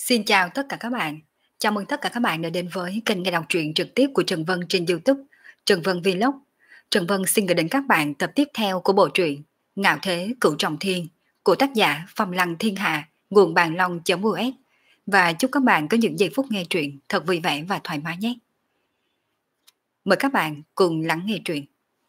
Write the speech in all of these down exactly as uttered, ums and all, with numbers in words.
Xin chào tất cả các bạn. Chào mừng tất cả các bạn đã đến với kênh nghe đọc truyện trực tiếp của Trần Vân trên YouTube, Trần Vân Vlog. Trần Vân xin gửi đến các bạn tập tiếp theo của bộ truyện Ngạo Thế Cửu Trọng Thiên của tác giả Phong Lăng Thiên Hạ, nguồn bàn long.us. Và chúc các bạn có những giây phút nghe truyện thật vui vẻ và thoải mái nhé. Mời các bạn cùng lắng nghe truyện.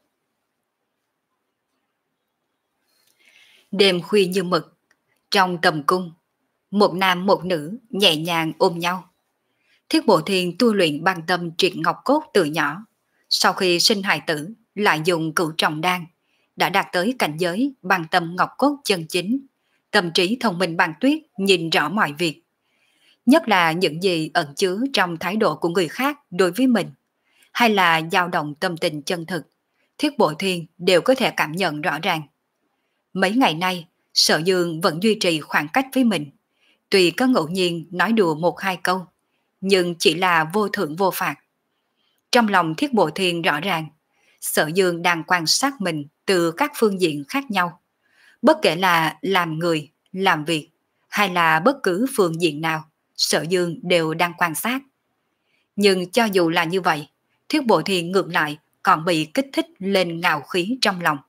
Đêm khuya như mực, trong tầm cung, một nam một nữ nhẹ nhàng ôm nhau. Thiết Bộ Thiên tu luyện băng tâm triệt ngọc cốt từ nhỏ, sau khi sinh hài tử lại dùng cửu trọng đan, đã đạt tới cảnh giới băng tâm ngọc cốt chân chính, tâm trí thông minh bằng tuyết, nhìn rõ mọi việc. Nhất là những gì ẩn chứa trong thái độ của người khác đối với mình, hay là dao động tâm tình chân thực, Thiết Bộ Thiên đều có thể cảm nhận rõ ràng. Mấy ngày nay, Sở Dương vẫn duy trì khoảng cách với mình, tuy có ngẫu nhiên nói đùa một hai câu, nhưng chỉ là vô thưởng vô phạt. Trong lòng Thiết Bộ Thiên rõ ràng, Sở Dương đang quan sát mình từ các phương diện khác nhau. Bất kể là làm người, làm việc, hay là bất cứ phương diện nào, Sở Dương đều đang quan sát. Nhưng cho dù là như vậy, Thiết Bộ Thiên ngược lại còn bị kích thích lên ngạo khí trong lòng.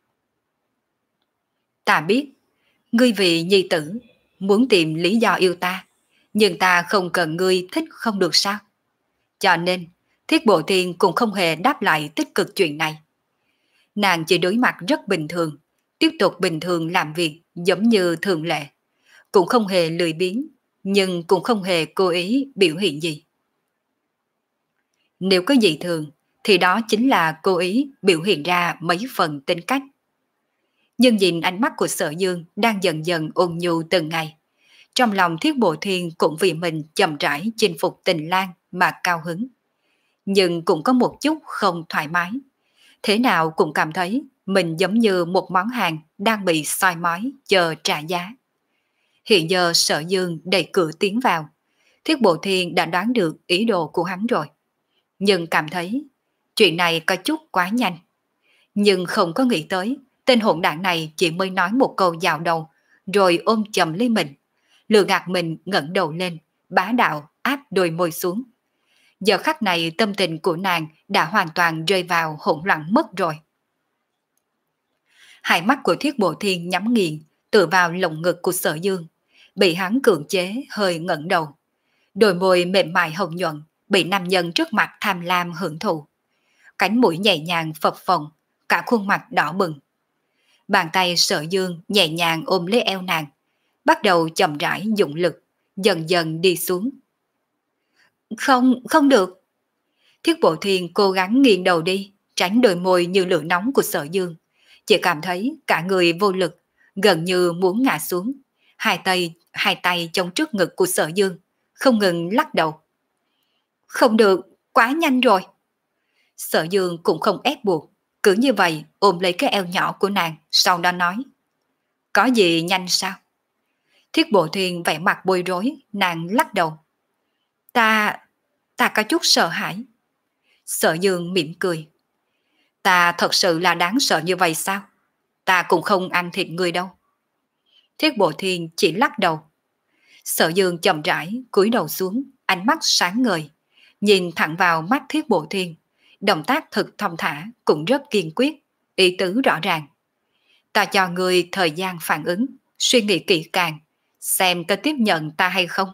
Ta biết, ngươi vì nhi tử, muốn tìm lý do yêu ta, nhưng ta không cần ngươi thích không được sao? Cho nên, Thiết Bộ Thiên cũng không hề đáp lại tích cực chuyện này. Nàng chỉ đối mặt rất bình thường, tiếp tục bình thường làm việc giống như thường lệ. Cũng không hề lười biếng, nhưng cũng không hề cố ý biểu hiện gì. Nếu có gì thường, thì đó chính là cố ý biểu hiện ra mấy phần tính cách. Nhưng nhìn ánh mắt của Sở Dương đang dần dần ôn nhu từng ngày, trong lòng Thiết Bộ Thiên cũng vì mình chậm rãi chinh phục tình lang mà cao hứng. Nhưng cũng có một chút không thoải mái. Thế nào cũng cảm thấy mình giống như một món hàng đang bị soi mói chờ trả giá. Hiện giờ Sở Dương đẩy cửa tiến vào, Thiết Bộ Thiên đã đoán được ý đồ của hắn rồi. Nhưng cảm thấy chuyện này có chút quá nhanh. Nhưng không có nghĩ tới tên hỗn đản này chỉ mới nói một câu vào đầu, rồi ôm chầm lấy mình, lừa gạt mình ngẩng đầu lên, bá đạo áp đôi môi xuống. Giờ khắc này tâm tình của nàng đã hoàn toàn rơi vào hỗn loạn mất rồi. Hai mắt của Thiết Bộ Thiên nhắm nghiền, tựa vào lồng ngực của Sở Dương, bị hắn cưỡng chế hơi ngẩng đầu. Đôi môi mềm mại hồng nhuận bị nam nhân trước mặt tham lam hưởng thụ. Cánh mũi nhẹ nhàng phập phồng, cả khuôn mặt đỏ bừng. Bàn tay Sở Dương nhẹ nhàng ôm lấy eo nàng, bắt đầu chậm rãi dụng lực, dần dần đi xuống. Không, không được. Thiết Bộ Thiên cố gắng nghiêng đầu đi, tránh đôi môi như lửa nóng của Sở Dương. Chỉ cảm thấy cả người vô lực, gần như muốn ngã xuống. Hai tay, hai tay chống trước ngực của Sở Dương, không ngừng lắc đầu. Không được, quá nhanh rồi. Sở Dương cũng không ép buộc, cứ như vậy ôm lấy cái eo nhỏ của nàng, sau đó nói. Có gì nhanh sao? Thiết Bộ Thiên vẻ mặt bối rối, nàng lắc đầu. Ta, ta có chút sợ hãi. Sở Dương mỉm cười. Ta thật sự là đáng sợ như vậy sao? Ta cũng không ăn thịt người đâu. Thiết Bộ Thiên chỉ lắc đầu. Sở Dương chậm rãi cúi đầu xuống, ánh mắt sáng ngời, nhìn thẳng vào mắt Thiết Bộ Thiên, động tác thực thong thả cũng rất kiên quyết, ý tứ rõ ràng. Ta cho người thời gian phản ứng, suy nghĩ kỹ càng, xem có tiếp nhận ta hay không.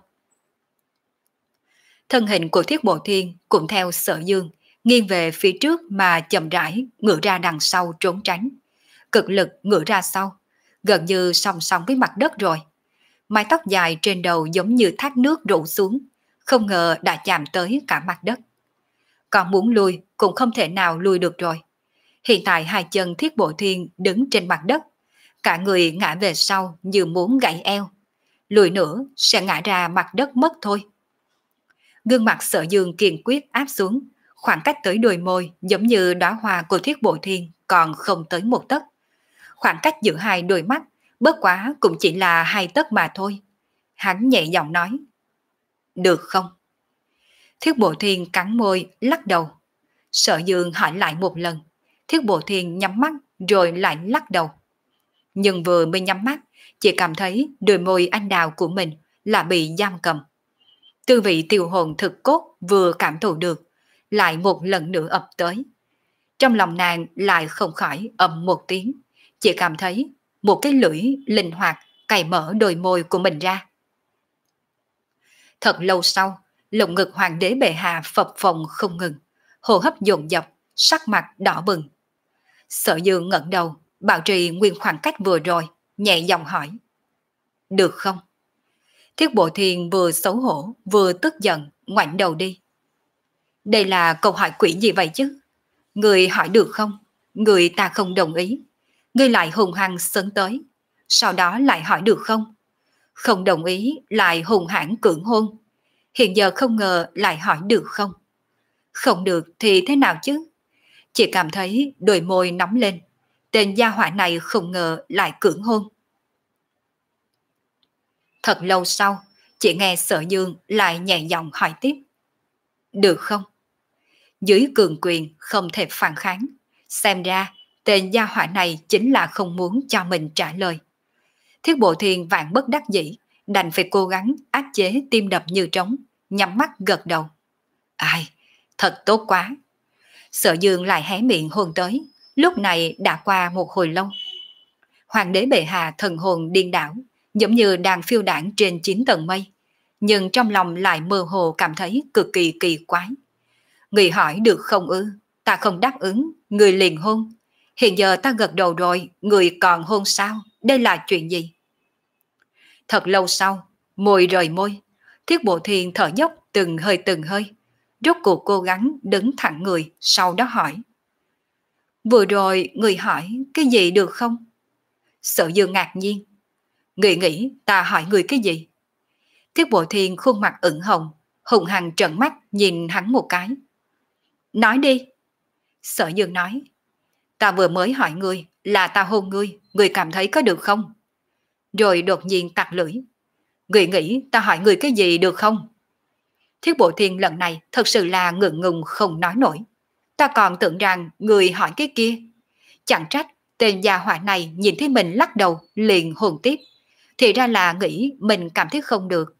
Thân hình của Thiết Bộ Thiên cũng theo Sở Dương, nghiêng về phía trước mà chậm rãi ngửa ra đằng sau trốn tránh. Cực lực ngửa ra sau, gần như song song với mặt đất rồi. Mái tóc dài trên đầu giống như thác nước rủ xuống, không ngờ đã chạm tới cả mặt đất. Còn muốn lui cũng không thể nào lui được rồi. Hiện tại hai chân Thiết Bộ Thiên đứng trên mặt đất, cả người ngã về sau như muốn gãy eo. Lùi nữa sẽ ngã ra mặt đất mất thôi. Gương mặt Sở Dương kiên quyết áp xuống, khoảng cách tới đôi môi giống như đóa hoa của Thiết Bộ Thiên còn không tới một tấc. Khoảng cách giữa hai đôi mắt bất quá cũng chỉ là hai tấc mà thôi. Hắn nhẹ giọng nói. Được không? Thiết Bộ Thiên cắn môi lắc đầu. Sở Dương hỏi lại một lần. Thiết Bộ Thiên nhắm mắt rồi lại lắc đầu. Nhưng vừa mới nhắm mắt, chỉ cảm thấy đôi môi anh đào của mình là bị giam cầm. Tư vị tiêu hồn thực cốt vừa cảm thụ được, lại một lần nữa ập tới. Trong lòng nàng lại không khỏi ầm một tiếng, chỉ cảm thấy một cái lưỡi linh hoạt cày mở đôi môi của mình ra. Thật lâu sau, lồng ngực hoàng đế bệ hạ phập phồng không ngừng, hô hấp dồn dập, sắc mặt đỏ bừng. Sở Dương ngẩng đầu, bảo trì nguyên khoảng cách vừa rồi, nhẹ giọng hỏi. Được không? Thiết Bộ Thiên vừa xấu hổ, vừa tức giận, ngoảnh đầu đi. Đây là câu hỏi quỷ gì vậy chứ? Người hỏi được không? Người ta không đồng ý. Người lại hùng hăng sấn tới. Sau đó lại hỏi được không? Không đồng ý lại hùng hãn cưỡng hôn. Hiện giờ không ngờ lại hỏi được không? Không được thì thế nào chứ? Chỉ cảm thấy đôi môi nóng lên. Tên gia hỏa này không ngờ lại cưỡng hôn. Thật lâu sau, chỉ nghe Sở Dương lại nhẹ giọng hỏi tiếp. Được không? Dưới cường quyền không thể phản kháng. Xem ra, tên gia hỏa này chính là không muốn cho mình trả lời. Thiết Bộ Thiên vạn bất đắc dĩ, đành phải cố gắng áp chế tim đập như trống, nhắm mắt gật đầu. Ai, thật tốt quá. Sở Dương lại hé miệng hôn tới, lúc này đã qua một hồi lâu. Hoàng đế bệ hạ thần hồn điên đảo, giống như đang phiêu đảng trên chín tầng mây, nhưng trong lòng lại mơ hồ cảm thấy cực kỳ kỳ quái. Người hỏi được không ư? Ta không đáp ứng, người liền hôn. Hiện giờ ta gật đầu rồi, người còn hôn sao? Đây là chuyện gì? Thật lâu sau, môi rời môi, Thiết Bộ Thiên thở dốc từng hơi từng hơi, rốt cuộc cố gắng đứng thẳng người, sau đó hỏi. Vừa rồi người hỏi cái gì được không? Sở Dương ngạc nhiên. Người nghĩ ta hỏi người cái gì? Thiết Bộ Thiên khuôn mặt ửng hồng, hùng hằng trợn mắt nhìn hắn một cái. Nói đi. Sở Dương nói. Ta vừa mới hỏi ngươi là ta hôn ngươi, ngươi cảm thấy có được không? Rồi đột nhiên tặc lưỡi. Ngươi nghĩ ta hỏi ngươi cái gì được không? Thiết Bộ Thiên lần này thật sự là ngượng ngùng không nói nổi. Ta còn tưởng rằng ngươi hỏi cái kia. Chẳng trách tên gia hỏa này nhìn thấy mình lắc đầu liền hồn tiếp. Thì ra là nghĩ mình cảm thấy không được.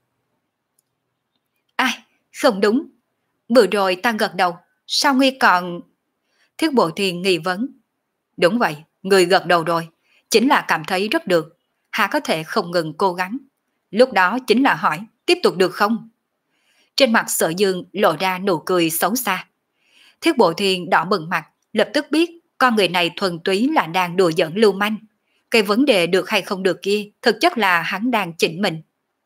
Ai, không đúng. Vừa rồi ta gật đầu, sao ngươi còn... Thiết Bộ Thiên nghi vấn. Đúng vậy, người gật đầu rồi, chính là cảm thấy rất được. Hà có thể không ngừng cố gắng. Lúc đó chính là hỏi, tiếp tục được không? Trên mặt Sở Dương lộ ra nụ cười xấu xa. Thiết Bộ Thiên đỏ bừng mặt, lập tức biết con người này thuần túy là đang đùa giỡn lưu manh. Cái vấn đề được hay không được kia, thực chất là hắn đang chỉnh mình.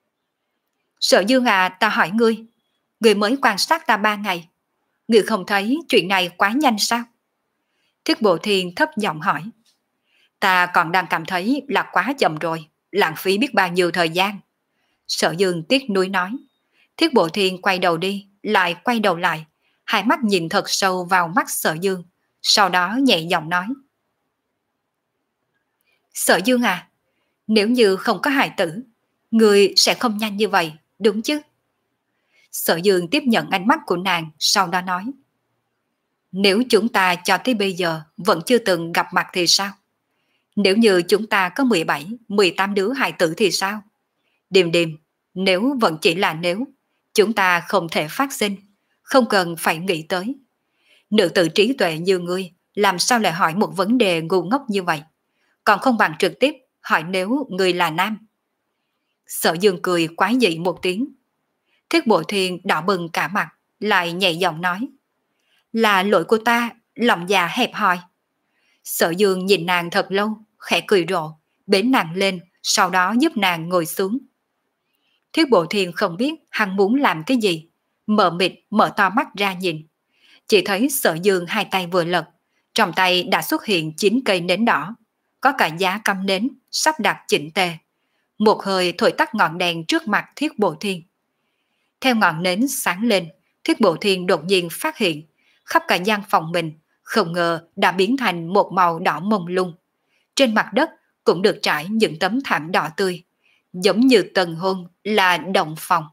Sở Dương à, ta hỏi ngươi, ngươi mới quan sát ta ba ngày. Ngươi không thấy chuyện này quá nhanh sao? Thiết Bộ Thiên thấp giọng hỏi. Ta còn đang cảm thấy là quá chậm rồi, lãng phí biết bao nhiêu thời gian. Sở Dương tiếc nuối nói. Thiết Bộ Thiên quay đầu đi, lại quay đầu lại, hai mắt nhìn thật sâu vào mắt Sở Dương, sau đó nhẹ giọng nói. Sở Dương à, nếu như không có hài tử, người sẽ không nhanh như vậy, đúng chứ? Sở Dương tiếp nhận ánh mắt của nàng, sau đó nói. Nếu chúng ta cho tới bây giờ vẫn chưa từng gặp mặt thì sao? Nếu như chúng ta có mười bảy, mười tám đứa hài tử thì sao? Điềm điềm, nếu vẫn chỉ là nếu, chúng ta không thể phát sinh, không cần phải nghĩ tới. Nữ tử trí tuệ như ngươi, làm sao lại hỏi một vấn đề ngu ngốc như vậy? Còn không bằng trực tiếp hỏi nếu ngươi là nam. Sở Dương cười quái dị một tiếng. Thiết Bộ Thiên đỏ bừng cả mặt, lại nhẹ giọng nói. Là lỗi của ta, lòng già hẹp hòi. Sở Dương nhìn nàng thật lâu, khẽ cười rộ, bế nàng lên, sau đó giúp nàng ngồi xuống. Thiết Bộ Thiên không biết hắn muốn làm cái gì, mờ mịt mở to mắt ra nhìn. Chỉ thấy Sở Dương hai tay vừa lật, trong tay đã xuất hiện chín cây nến đỏ, có cả giá cắm nến sắp đặt chỉnh tề. Một hơi thổi tắt ngọn đèn trước mặt Thiết Bộ Thiên. Theo ngọn nến sáng lên, Thiết Bộ Thiên đột nhiên phát hiện khắp cả gian phòng mình không ngờ đã biến thành một màu đỏ mông lung. Trên mặt đất cũng được trải những tấm thảm đỏ tươi, giống như tầng hôn là động phòng.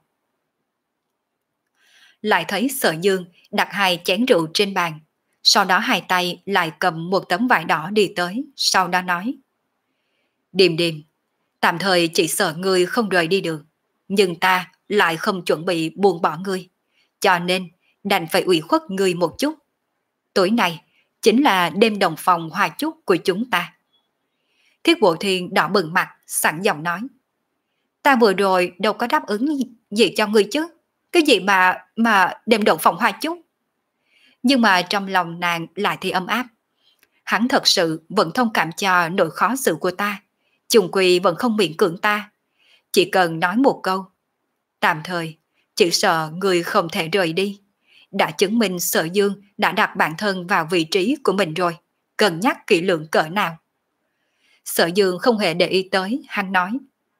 Lại thấy Sở Dương đặt hai chén rượu trên bàn, sau đó hai tay lại cầm một tấm vải đỏ đi tới, sau đó nói. Điềm điềm, tạm thời chỉ sợ ngươi không rời đi được. nhưng ta lại không chuẩn bị buông bỏ ngươi, cho nên đành phải ủy khuất ngươi một chút. Tối nay chính là đêm đồng phòng hoa chúc của chúng ta. Thiết Bộ Thiên đỏ bừng mặt, sẵn giọng nói. Ta vừa rồi đâu có đáp ứng gì cho ngươi chứ. Cái gì mà, mà đêm đồng phòng hoa chúc. Nhưng mà trong lòng nàng lại thì ấm áp. Hắn thật sự vẫn thông cảm cho nỗi khó xử của ta. Chung quy vẫn không miễn cưỡng ta. Chỉ cần nói một câu. Tạm thời, chỉ sợ người không thể rời đi. Đã chứng minh Sở Dương đã đặt bản thân vào vị trí của mình rồi. Cân nhắc kỹ lưỡng cỡ nào. Sở Dương không hề để ý tới, hắn nói.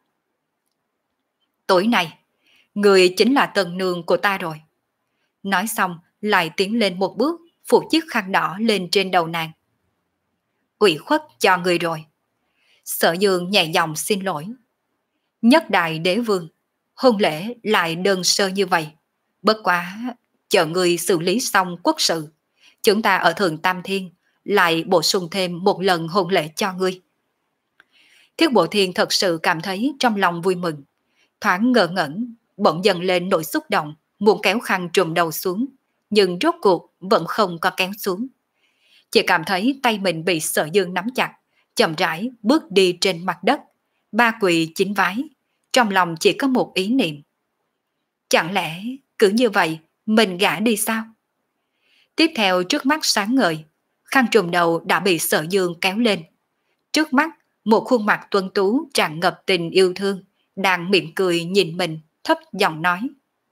Tối nay, người chính là tân nương của ta rồi. Nói xong, lại tiến lên một bước, phủ chiếc khăn đỏ lên trên đầu nàng. Ủy khuất cho người rồi. Sở Dương nhẹ giọng xin lỗi. Nhất đại đế vương, hôn lễ lại đơn sơ như vậy. Bất quá, chờ người xử lý xong quốc sự, chúng ta ở Thường Tam Thiên lại bổ sung thêm một lần hôn lễ cho ngươi. Thiết Bộ Thiên thật sự cảm thấy trong lòng vui mừng. Thoáng ngờ ngẩn, bỗng dần lên nỗi xúc động, muốn kéo khăn trùm đầu xuống, nhưng rốt cuộc vẫn không có kéo xuống. Chỉ cảm thấy tay mình bị Sở Dương nắm chặt, chậm rãi bước đi trên mặt đất, ba quỳ chín vái, trong lòng chỉ có một ý niệm. Chẳng lẽ cứ như vậy mình gả đi sao? Tiếp theo trước mắt sáng ngời, khăn trùm đầu đã bị Sở Dương kéo lên. Trước mắt, một khuôn mặt tuấn tú tràn ngập tình yêu thương, đang mỉm cười nhìn mình, thấp giọng nói.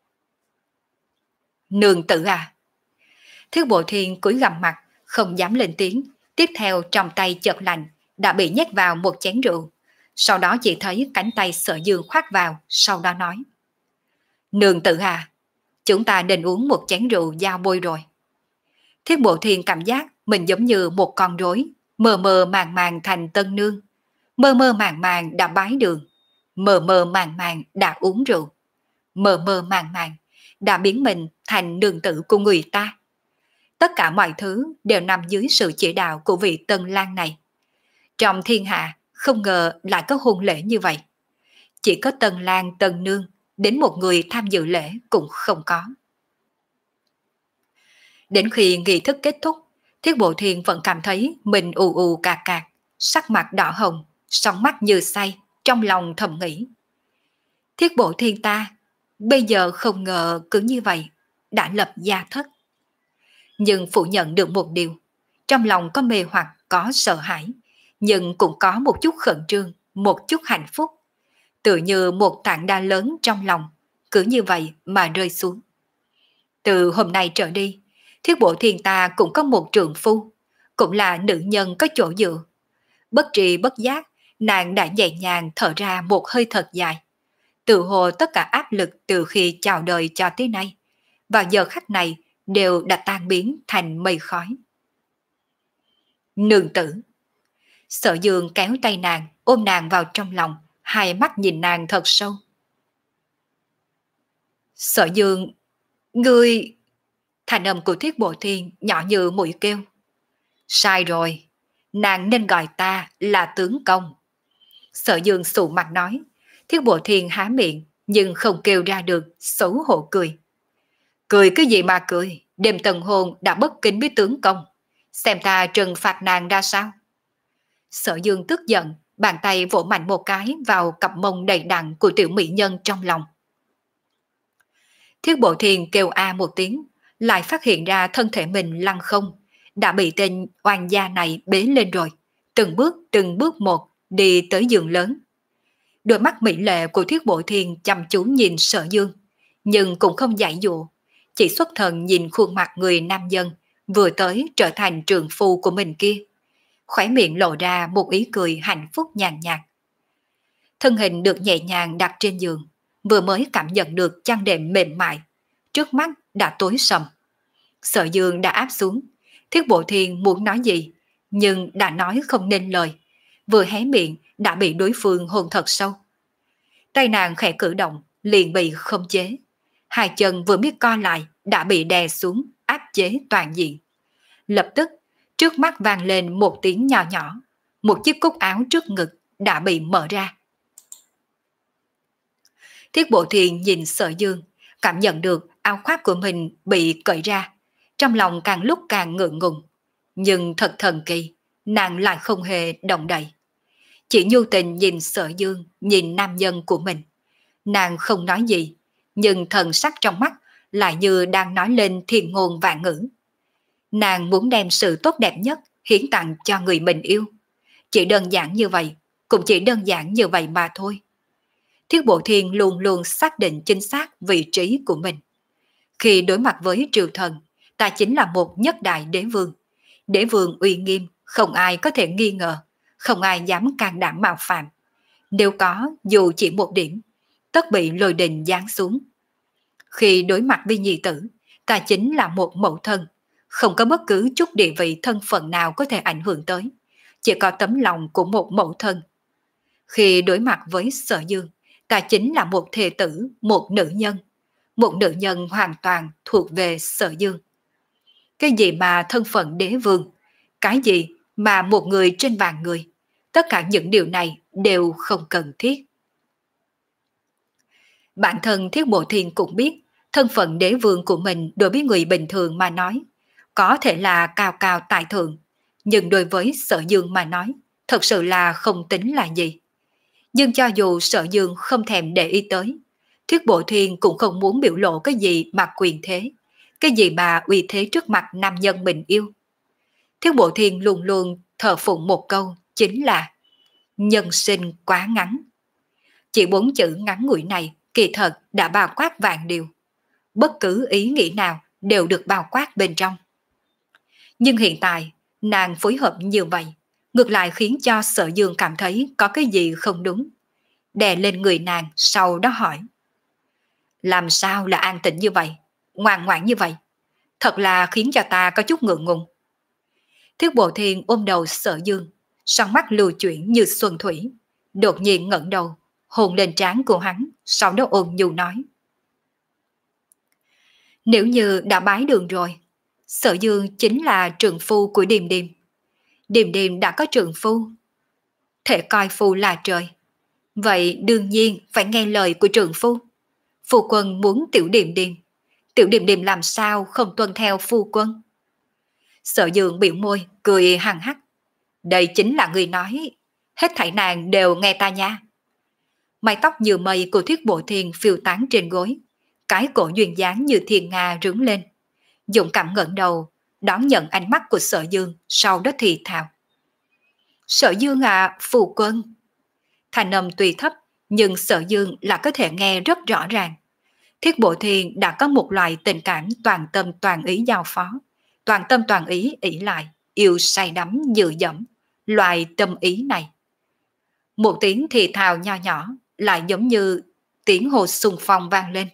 Nương tử à? Thiết Bộ Thiên cúi gằm mặt, không dám lên tiếng, tiếp theo trong tay chợt lạnh, đã bị nhét vào một chén rượu. Sau đó chỉ thấy cánh tay Sở Dương khoác vào, sau đó nói. Nương tử à, chúng ta nên uống một chén rượu giao bôi rồi. Thiết Bộ Thiên cảm giác mình giống như một con rối, mờ mờ màng màng thành tân nương, mơ mơ màng màng đã bái đường, mờ mờ màng màng đã uống rượu, mờ mờ màng màng đã biến mình thành nương tử của người ta. Tất cả mọi thứ đều nằm dưới sự chỉ đạo của vị Tân Lang này. Trong thiên hạ không ngờ lại có hôn lễ như vậy. Chỉ có Tân Lang Tân Nương, đến một người tham dự lễ cũng không có. Đến khi nghi thức kết thúc, Thiết Bộ Thiên vẫn cảm thấy mình ù ù cạc cạc, sắc mặt đỏ hồng, song mắt như say, trong lòng thầm nghĩ. Thiết Bộ Thiên ta, bây giờ không ngờ cứ như vậy, đã lập gia thất. Nhưng phủ nhận được một điều, trong lòng có mê hoặc, có sợ hãi, nhưng cũng có một chút khẩn trương, một chút hạnh phúc. Tự như một tảng đá lớn trong lòng, cứ như vậy mà rơi xuống. Từ hôm nay trở đi, Thiết Bộ Thiên ta cũng có một trượng phu, cũng là nữ nhân có chỗ dựa. Bất tri bất giác, nàng đã nhẹ nhàng thở ra một hơi thật dài. Tự hồ tất cả áp lực từ khi chào đời cho tới nay, vào giờ khắc này đều đã tan biến thành mây khói. Nương tử. Sở Dương kéo tay nàng, ôm nàng vào trong lòng, hai mắt nhìn nàng thật sâu. Sở Dương, ngươi... Thành âm của Thiết Bộ Thiên nhỏ như mũi kêu. Sai rồi, nàng nên gọi ta là tướng công. Sở Dương sụ mặt nói. Thiết Bộ Thiên há miệng, nhưng không kêu ra được, xấu hổ cười. Cười cái gì mà cười, đêm tần hôn đã bất kính với tướng công. Xem ta trừng phạt nàng ra sao? Sở Dương tức giận, bàn tay vỗ mạnh một cái vào cặp mông đầy đặn của tiểu mỹ nhân trong lòng. Thiết Bộ Thiên kêu a một tiếng, lại phát hiện ra thân thể mình lăn không, đã bị tên oan gia này bế lên rồi, từng bước từng bước một đi tới giường lớn. Đôi mắt mỹ lệ của Thiết Bộ Thiên chăm chú nhìn Sở Dương, nhưng cũng không giải dụ, chỉ xuất thần nhìn khuôn mặt người nam nhân vừa tới trở thành trượng phu của mình kia, khóe miệng lộ ra một ý cười hạnh phúc nhàn nhạt. Thân hình được nhẹ nhàng đặt trên giường, vừa mới cảm nhận được chăn đệm mềm mại, trước mắt đã tối sầm. Sở Dương đã áp xuống, Thiết Bộ Thiên muốn nói gì, nhưng đã nói không nên lời, vừa hé miệng đã bị đối phương hôn thật sâu. Tay nàng khẽ cử động, liền bị khống chế. Hai chân vừa biết co lại, đã bị đè xuống, áp chế toàn diện. Lập tức, trước mắt vang lên một tiếng nhỏ nhỏ, một chiếc cúc áo trước ngực đã bị mở ra. Thiết Bộ Thiên nhìn Sở Dương, cảm nhận được áo khoác của mình bị cởi ra, trong lòng càng lúc càng ngượng ngùng. Nhưng thật thần kỳ, nàng lại không hề động đậy. Chỉ nhu tình nhìn Sở Dương, nhìn nam nhân của mình. Nàng không nói gì, nhưng thần sắc trong mắt lại như đang nói lên thiên ngôn vạn ngữ. Nàng muốn đem sự tốt đẹp nhất hiến tặng cho người mình yêu. Chỉ đơn giản như vậy, cũng chỉ đơn giản như vậy mà thôi. Thiết Bộ Thiên luôn luôn xác định chính xác vị trí của mình. Khi đối mặt với triều thần, ta chính là một nhất đại đế vương. Đế vương uy nghiêm, không ai có thể nghi ngờ, không ai dám can đảm mạo phạm. Nếu có, dù chỉ một điểm, tất bị lôi đình giáng xuống. Khi đối mặt với nhi tử, ta chính là một mẫu thân, không có bất cứ chút địa vị thân phận nào có thể ảnh hưởng tới, chỉ có tấm lòng của một mẫu thân. Khi đối mặt với Sở Dương, ta chính là một thê tử, một nữ nhân, một nữ nhân hoàn toàn thuộc về Sở Dương. Cái gì mà thân phận đế vương, cái gì mà một người trên vạn người, tất cả những điều này đều không cần thiết. Bản thân Thiết Bộ Thiên cũng biết, thân phận đế vương của mình đối với người bình thường mà nói, có thể là cao cao tại thượng, nhưng đối với Sở Dương mà nói, thật sự là không tính là gì. Nhưng cho dù Sở Dương không thèm để ý tới, Thiết Bộ Thiên cũng không muốn biểu lộ cái gì mà quyền thế, cái gì mà uy thế trước mặt nam nhân mình yêu. Thiết Bộ Thiên luôn luôn thờ phụng một câu, chính là nhân sinh quá ngắn. Chỉ bốn chữ ngắn ngủi này kỳ thật đã bao quát vạn điều. Bất cứ ý nghĩ nào đều được bao quát bên trong. Nhưng hiện tại, nàng phối hợp như vậy, ngược lại khiến cho Sở Dương cảm thấy có cái gì không đúng. Đè lên người nàng, sau đó hỏi. Làm sao là an tĩnh như vậy, ngoan ngoãn như vậy? Thật là khiến cho ta có chút ngượng ngùng. Thiết Bộ Thiên ôm đầu Sở Dương, son mắt lưu chuyển như xuân thủy, đột nhiên ngẩng đầu, hôn lên trán của hắn, sau đó ôn nhu nói. Nếu như đã bái đường rồi, Sở Dương chính là trượng phu của Điềm Điềm. Điềm Điềm đã có trượng phu, thể coi phu là trời. Vậy đương nhiên phải nghe lời của trượng phu. Phu quân muốn tiểu Điềm Điềm, tiểu Điềm Điềm làm sao không tuân theo phu quân? Sở Dương biểu môi, cười hằng hắc. Đây chính là người nói, hết thảy nàng đều nghe ta nha. Mái tóc như mây của Thiết Bộ Thiên phiêu tán trên gối, cái cổ duyên dáng như thiên nga rướng lên. Dũng cảm ngẩng đầu, đón nhận ánh mắt của Sở Dương, sau đó thì thào. Sở Dương à, phu quân. Thanh âm tuy thấp, nhưng Sở Dương là có thể nghe rất rõ ràng. Thiết Bộ Thiên đã có một loại tình cảm toàn tâm toàn ý giao phó, toàn tâm toàn ý ỷ lại, yêu say đắm như dẫm, loại tâm ý này. Một tiếng thì thào nho nhỏ, lại giống như tiếng hồ xung phong vang lên.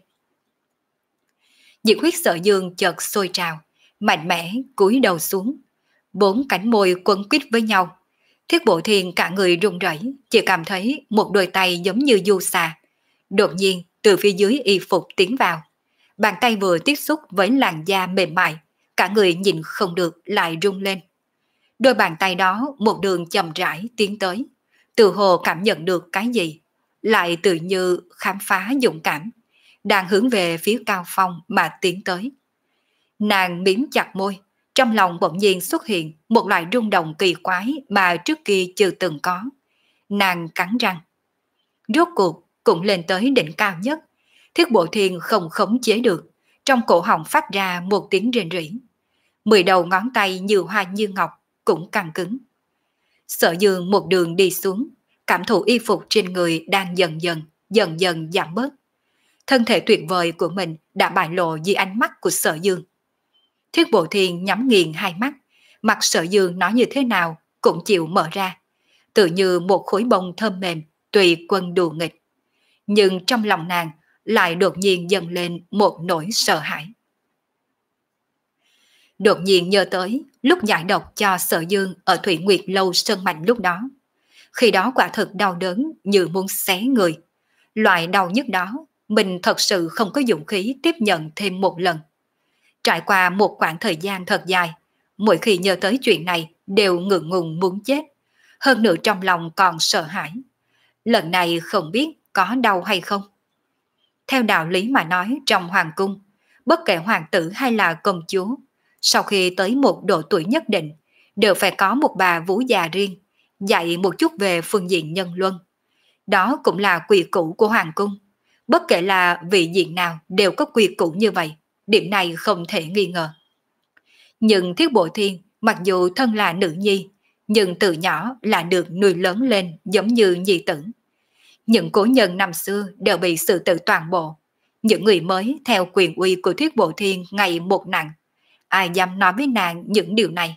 Nhiệt huyết Sở Dương chợt sôi trào, mạnh mẽ cúi đầu xuống, bốn cánh môi quấn quýt với nhau. Thiết Bộ Thiên cả người run rẩy, chỉ cảm thấy một đôi tay giống như du xà, đột nhiên từ phía dưới y phục tiến vào. Bàn tay vừa tiếp xúc với làn da mềm mại, cả người nhìn không được lại rung lên. Đôi bàn tay đó một đường chậm rãi tiến tới, từ hồ cảm nhận được cái gì, lại tự như khám phá dũng cảm, đang hướng về phía Cao Phong mà tiến tới. Nàng miếm chặt môi, trong lòng bỗng nhiên xuất hiện một loại rung động kỳ quái mà trước kia chưa từng có. Nàng cắn răng. Rốt cuộc cũng lên tới đỉnh cao nhất. Thiết Bộ Thiên không khống chế được, trong cổ họng phát ra một tiếng rền rỉ. Mười đầu ngón tay như hoa như ngọc cũng căng cứng. Sở Dương một đường đi xuống, cảm thụ y phục trên người đang dần dần, dần dần giảm bớt. Thân thể tuyệt vời của mình đã bại lộ dưới ánh mắt của Sở Dương. Thiết Bộ Thiên nhắm nghiền hai mắt, mặt Sở Dương nói như thế nào cũng chịu mở ra, tự như một khối bông thơm mềm tùy quân đùa nghịch. Nhưng trong lòng nàng lại đột nhiên dâng lên một nỗi sợ hãi. Đột nhiên nhớ tới lúc giải độc cho Sở Dương ở Thủy Nguyệt Lâu Sơn Mạnh lúc đó. Khi đó quả thực đau đớn như muốn xé người. Loại đau nhức đó mình thật sự không có dũng khí tiếp nhận thêm một lần. Trải qua một khoảng thời gian thật dài, mỗi khi nhớ tới chuyện này đều ngượng ngùng muốn chết. Hơn nữa trong lòng còn sợ hãi. Lần này không biết có đau hay không. Theo đạo lý mà nói trong hoàng cung, bất kể hoàng tử hay là công chúa, sau khi tới một độ tuổi nhất định, đều phải có một bà vú già riêng, dạy một chút về phương diện nhân luân. Đó cũng là quy củ của hoàng cung. Bất kể là vị diện nào đều có quy củ như vậy, điểm này không thể nghi ngờ. Nhưng Thiết Bộ Thiên mặc dù thân là nữ nhi, nhưng từ nhỏ là được nuôi lớn lên giống như nhi tử. Những cố nhân năm xưa đều bị xử tử toàn bộ. Những người mới theo quyền uy của Thiết Bộ Thiên ngày một nặng. Ai dám nói với nàng những điều này?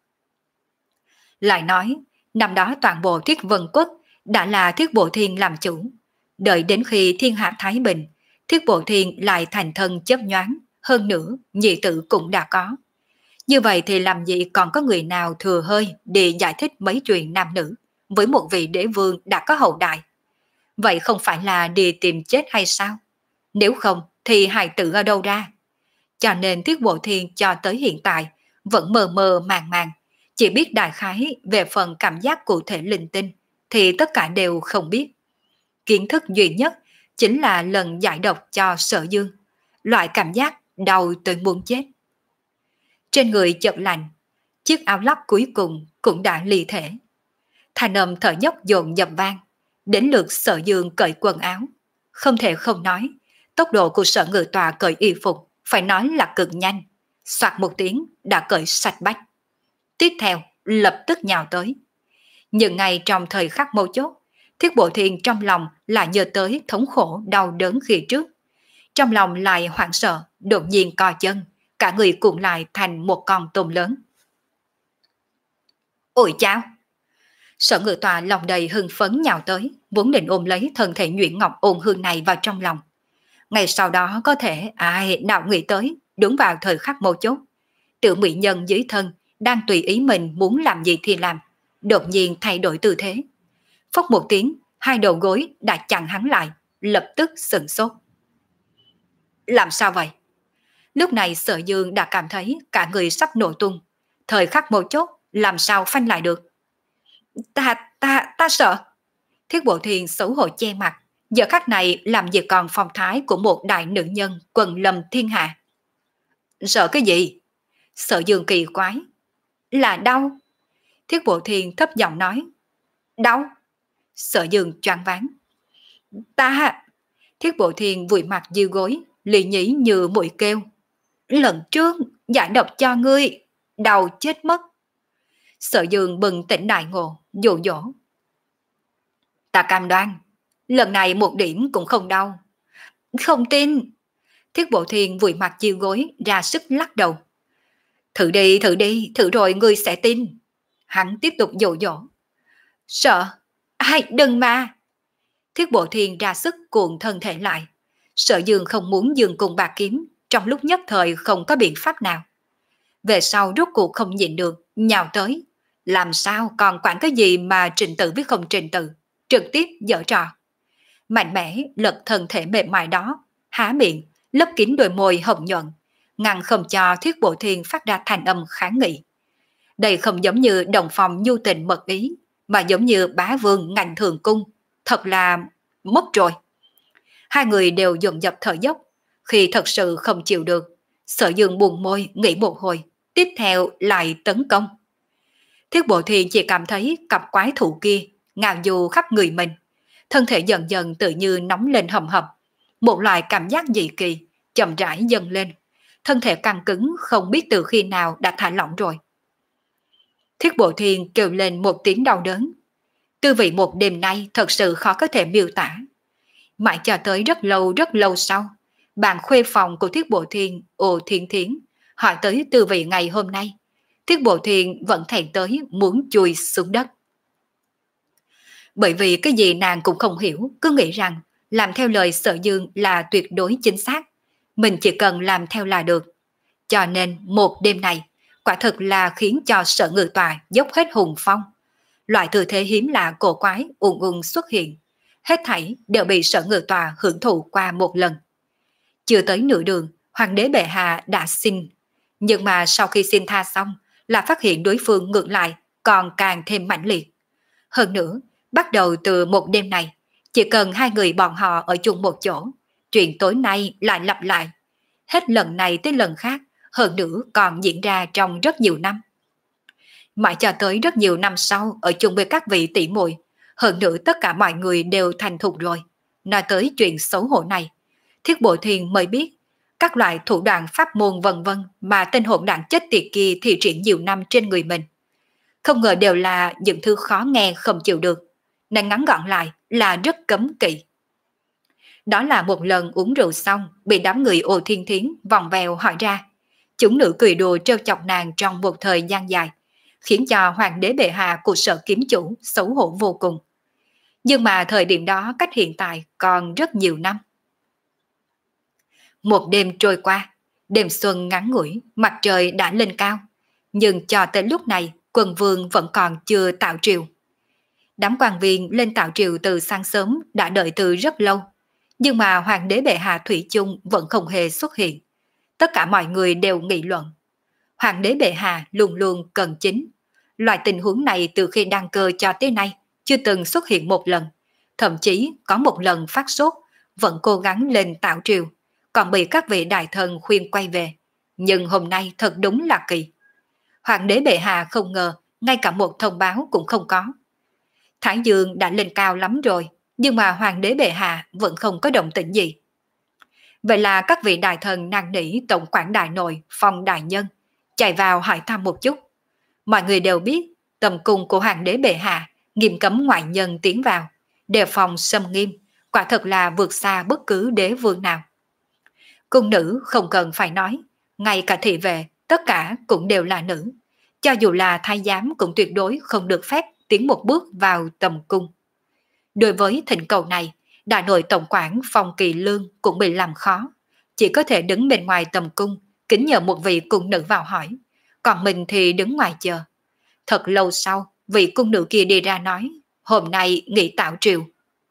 Lại nói, năm đó toàn bộ Thiết Vân Quốc đã là Thiết Bộ Thiên làm chủ. Đợi đến khi thiên hạ thái bình, Thiết Bộ Thiên lại thành thân chấp nhoáng, hơn nữa nhị tử cũng đã có. Như vậy thì làm gì còn có người nào thừa hơi để giải thích mấy chuyện nam nữ với một vị đế vương đã có hậu đại? Vậy không phải là đi tìm chết hay sao? Nếu không thì hài tử ở đâu ra? Cho nên Thiết Bộ Thiên cho tới hiện tại vẫn mờ mờ màng màng, chỉ biết đại khái về phần cảm giác cụ thể linh tinh thì tất cả đều không biết. Kiến thức duy nhất chính là lần giải độc cho Sở Dương, loại cảm giác đau tới muốn chết. Trên người chợt lạnh, chiếc áo lót cuối cùng cũng đã ly thể. Thanh âm thở dốc dồn dập vang, đến lượt Sở Dương cởi quần áo. Không thể không nói, tốc độ của Sở Ngự Tòa cởi y phục phải nói là cực nhanh, soạt một tiếng đã cởi sạch bách. Tiếp theo lập tức nhào tới. Nhưng ngay trong thời khắc mấu chốt, Thiết Bộ Thiên trong lòng lại nhớ tới thống khổ đau đớn khi trước. Trong lòng lại hoảng sợ, đột nhiên co chân, cả người cuộn lại thành một con tôm lớn. Ôi chao! Sở Ngự Tòa lòng đầy hưng phấn nhào tới, vốn định ôm lấy thân thể nhuyễn ngọc ôn hương này vào trong lòng. Ngày sau đó có thể ai nào nghĩ tới, đúng vào thời khắc mấu chốt. Tiểu mỹ nhân dưới thân đang tùy ý mình muốn làm gì thì làm, đột nhiên thay đổi tư thế. Phốc một tiếng, hai đầu gối đã chặn hắn lại, lập tức sửng sốt. Làm sao vậy? Lúc này Sở Dương đã cảm thấy cả người sắp nổ tung. Thời khắc mấu chốt, làm sao phanh lại được? Ta, ta, ta sợ. Thiết Bộ Thiên xấu hổ che mặt, giờ khắc này làm gì còn phong thái của một đại nữ nhân quần lâm thiên hạ. Sợ cái gì? Sở Dương kỳ quái. Là đau. Thiết Bộ Thiên thấp giọng nói. Đau. Sở Dương choáng váng. Ta. Thiết Bộ Thiên vùi mặt dưới gối, lì nhí như mũi kêu. Lần trước giải độc cho ngươi, đau chết mất. Sở Dương bừng tỉnh đại ngộ, dỗ dỗ. Ta cam đoan, lần này một điểm cũng không đau. Không tin. Thiết Bộ Thiên vùi mặt chiêu gối ra sức lắc đầu. Thử đi, thử đi, thử rồi ngươi sẽ tin. Hắn tiếp tục dỗ dỗ. Sợ, ai đừng mà. Thiết Bộ Thiên ra sức cuộn thân thể lại. Sở Dương không muốn dừng cùng bạc kiếm, trong lúc nhất thời không có biện pháp nào. Về sau rốt cuộc không nhịn được, nhào tới. Làm sao còn quản cái gì mà trình tự với không trình tự, trực tiếp dở trò. Mạnh mẽ lật thân thể mềm mại đó, há miệng, lấp kín đôi môi hồng nhuận, ngăn không cho Thiết Bộ Thiên phát ra thanh âm kháng nghị. Đây không giống như đồng phòng nhu tình mật ý, mà giống như bá vương ngành thường cung, thật là mất rồi. Hai người đều dồn dập thở dốc, khi thật sự không chịu được, Sở Dương buồn môi nghĩ một hồi, tiếp theo lại tấn công. Thiết Bộ Thiên chỉ cảm thấy cặp quái thủ kia ngào du khắp người mình, thân thể dần dần tự như nóng lên hầm hập, một loại cảm giác dị kỳ chậm rãi dâng lên, thân thể căng cứng không biết từ khi nào đã thả lỏng rồi. Thiết Bộ Thiên kêu lên một tiếng đau đớn. Tư vị một đêm nay thật sự khó có thể miêu tả. Mãi cho tới rất lâu rất lâu sau, bạn khuê phòng của Thiết Bộ Thiên, Ồ Thiên Thiến, hỏi tới tư vị ngày hôm nay. Thiết Bộ Thiên vẫn thèm tới muốn chui xuống đất. Bởi vì cái gì nàng cũng không hiểu, cứ nghĩ rằng làm theo lời Sở Dương là tuyệt đối chính xác. Mình chỉ cần làm theo là được. Cho nên một đêm này, quả thực là khiến cho Sở Ngự Tòa dốc hết hùng phong. Loại tư thế hiếm lạ cổ quái ùn ùn xuất hiện. Hết thảy đều bị Sở Ngự Tòa hưởng thụ qua một lần. Chưa tới nửa đường, Hoàng đế bệ hạ đã xin. Nhưng mà sau khi xin tha xong, là phát hiện đối phương ngược lại còn càng thêm mãnh liệt. Hơn nữa, bắt đầu từ một đêm này, chỉ cần hai người bọn họ ở chung một chỗ, chuyện tối nay lại lặp lại. Hết lần này tới lần khác, hơn nữa còn diễn ra trong rất nhiều năm. Mãi cho tới rất nhiều năm sau ở chung với các vị tỷ muội, hơn nữa tất cả mọi người đều thành thục rồi. Nói tới chuyện xấu hổ này, Thiết Bộ Thiên mới biết các loại thủ đoạn pháp môn vân vân mà tên hỗn đảng chết tiệt kia thi triển nhiều năm trên người mình. Không ngờ đều là những thứ khó nghe không chịu được, nên ngắn gọn lại là rất cấm kỵ. Đó là một lần uống rượu xong bị đám người Ô Thiên Thiến vòng vèo hỏi ra. Chúng nữ cười đùa trêu chọc nàng trong một thời gian dài, khiến cho hoàng đế bệ hạ của Sở Kiếm Chủ xấu hổ vô cùng. Nhưng mà thời điểm đó cách hiện tại còn rất nhiều năm. Một đêm trôi qua, đêm xuân ngắn ngủi, mặt trời đã lên cao. Nhưng cho tới lúc này, quần vương vẫn còn chưa tạo triều. Đám quan viên lên tạo triều từ sáng sớm đã đợi từ rất lâu. Nhưng mà hoàng đế bệ hạ thủy chung vẫn không hề xuất hiện. Tất cả mọi người đều nghị luận. Hoàng đế bệ hạ luôn luôn cần chính. Loại tình huống này từ khi đăng cơ cho tới nay chưa từng xuất hiện một lần. Thậm chí có một lần phát sốt, vẫn cố gắng lên tạo triều, còn bị các vị đại thần khuyên quay về. Nhưng hôm nay thật đúng là kỳ. Hoàng đế bệ hạ không ngờ, ngay cả một thông báo cũng không có. Thái Dương đã lên cao lắm rồi, nhưng mà hoàng đế bệ hạ vẫn không có động tĩnh gì. Vậy là các vị đại thần năn nỉ tổng quản đại nội, Phong đại nhân, chạy vào hỏi thăm một chút. Mọi người đều biết, tầm cung của hoàng đế bệ hạ nghiêm cấm ngoại nhân tiến vào, đề phòng xâm nghiêm, quả thật là vượt xa bất cứ đế vương nào. Cung nữ không cần phải nói, ngay cả thị vệ, tất cả cũng đều là nữ. Cho dù là thái giám cũng tuyệt đối không được phép tiến một bước vào tầm cung. Đối với thỉnh cầu này, đại nội tổng quản Phong Kỳ Lương cũng bị làm khó. Chỉ có thể đứng bên ngoài tầm cung, kính nhờ một vị cung nữ vào hỏi. Còn mình thì đứng ngoài chờ. Thật lâu sau, vị cung nữ kia đi ra nói, hôm nay nghỉ tạo triều.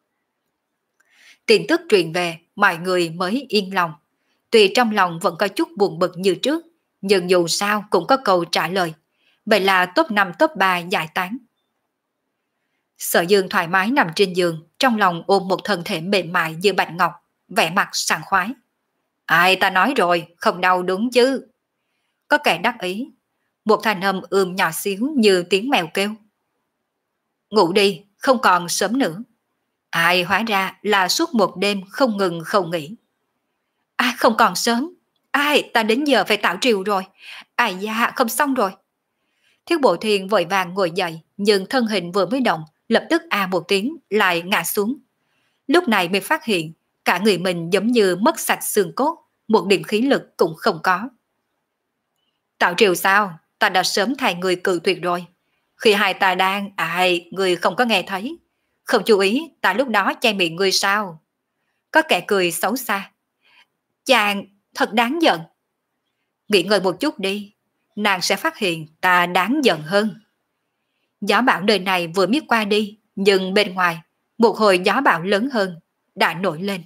Tin tức truyền về, mọi người mới yên lòng. Tuy trong lòng vẫn có chút buồn bực như trước, nhưng dù sao cũng có câu trả lời. Vậy là top năm top ba giải tán. Sở Dương thoải mái nằm trên giường, trong lòng ôm một thân thể mềm mại như bạch ngọc, vẻ mặt sảng khoái. Ai ta nói rồi, không đau đúng chứ. Có kẻ đắc ý, một thanh âm ưm nhỏ xíu như tiếng mèo kêu. Ngủ đi, không còn sớm nữa. Ai hóa ra là suốt một đêm không ngừng không nghỉ. À không còn sớm. Ai ta đến giờ phải tạo triều rồi. Ai da không xong rồi. Thiết Bộ Thiên vội vàng ngồi dậy, nhưng thân hình vừa mới động, lập tức a một tiếng lại ngã xuống. Lúc này mới phát hiện cả người mình giống như mất sạch xương cốt, một điểm khí lực cũng không có. Tạo triều sao? Ta đã sớm thay người cự tuyệt rồi. Khi hai ta đang, ai, người không có nghe thấy. Không chú ý, ta lúc đó che miệng người sao? Có kẻ cười xấu xa. Chàng, thật đáng giận. Nghỉ ngơi một chút đi, nàng sẽ phát hiện ta đáng giận hơn. Gió bão nơi này vừa miết qua đi, nhưng bên ngoài, một hồi gió bão lớn hơn, đã nổi lên.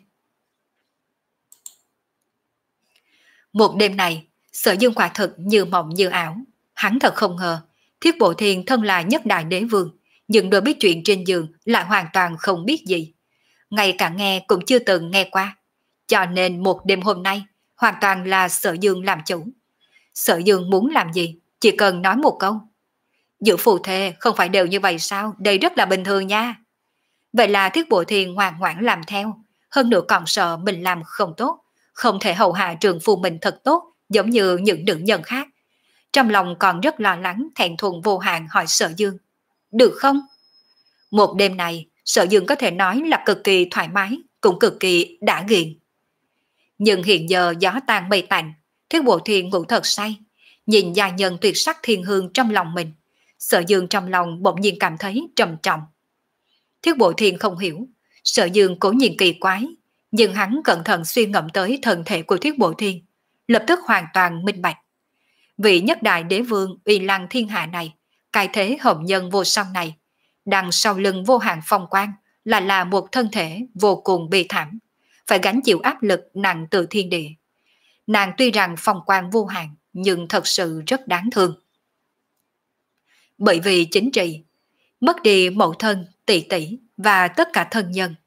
Một đêm này, Sở Dương quả thực như mộng như ảo. Hắn thật không ngờ, Thiết Bộ Thiên thân là nhất đại đế vương, nhưng đối với chuyện trên giường lại hoàn toàn không biết gì. Ngay cả nghe cũng chưa từng nghe qua. Cho nên một đêm hôm nay, hoàn toàn là Sở Dương làm chủ. Sở Dương muốn làm gì, chỉ cần nói một câu. Giữa phù thê không phải đều như vậy sao, đây rất là bình thường nha. Vậy là Thiết Bộ Thiên ngoan ngoãn làm theo, hơn nữa còn sợ mình làm không tốt, không thể hầu hạ trường phu mình thật tốt, giống như những nữ nhân khác. Trong lòng còn rất lo lắng thẹn thùng vô hạn hỏi Sở Dương. Được không? Một đêm này, Sở Dương có thể nói là cực kỳ thoải mái, cũng cực kỳ đã nghiền. Nhưng hiện giờ gió tan mây tạnh, Thiết Bộ Thiên ngủ thật say, nhìn gia nhân tuyệt sắc thiên hương trong lòng mình. Sở Dương trong lòng bỗng nhiên cảm thấy trầm trọng. Thiết Bộ Thiên không hiểu, Sở Dương cố nhiên kỳ quái, nhưng hắn cẩn thận suy ngẫm tới thân thể của Thiết Bộ Thiên, lập tức hoàn toàn minh bạch. Vị nhất đại đế vương uy lăng thiên hạ này, cái thế hồng nhân vô song này, đằng sau lưng vô hạn phong quang là là một thân thể vô cùng bi thảm, phải gánh chịu áp lực nặng từ thiên địa. Nàng tuy rằng phong quang vô hạn, nhưng thật sự rất đáng thương. Bởi vì chính trị, mất đi mẫu thân, tỷ tỷ và tất cả thân nhân,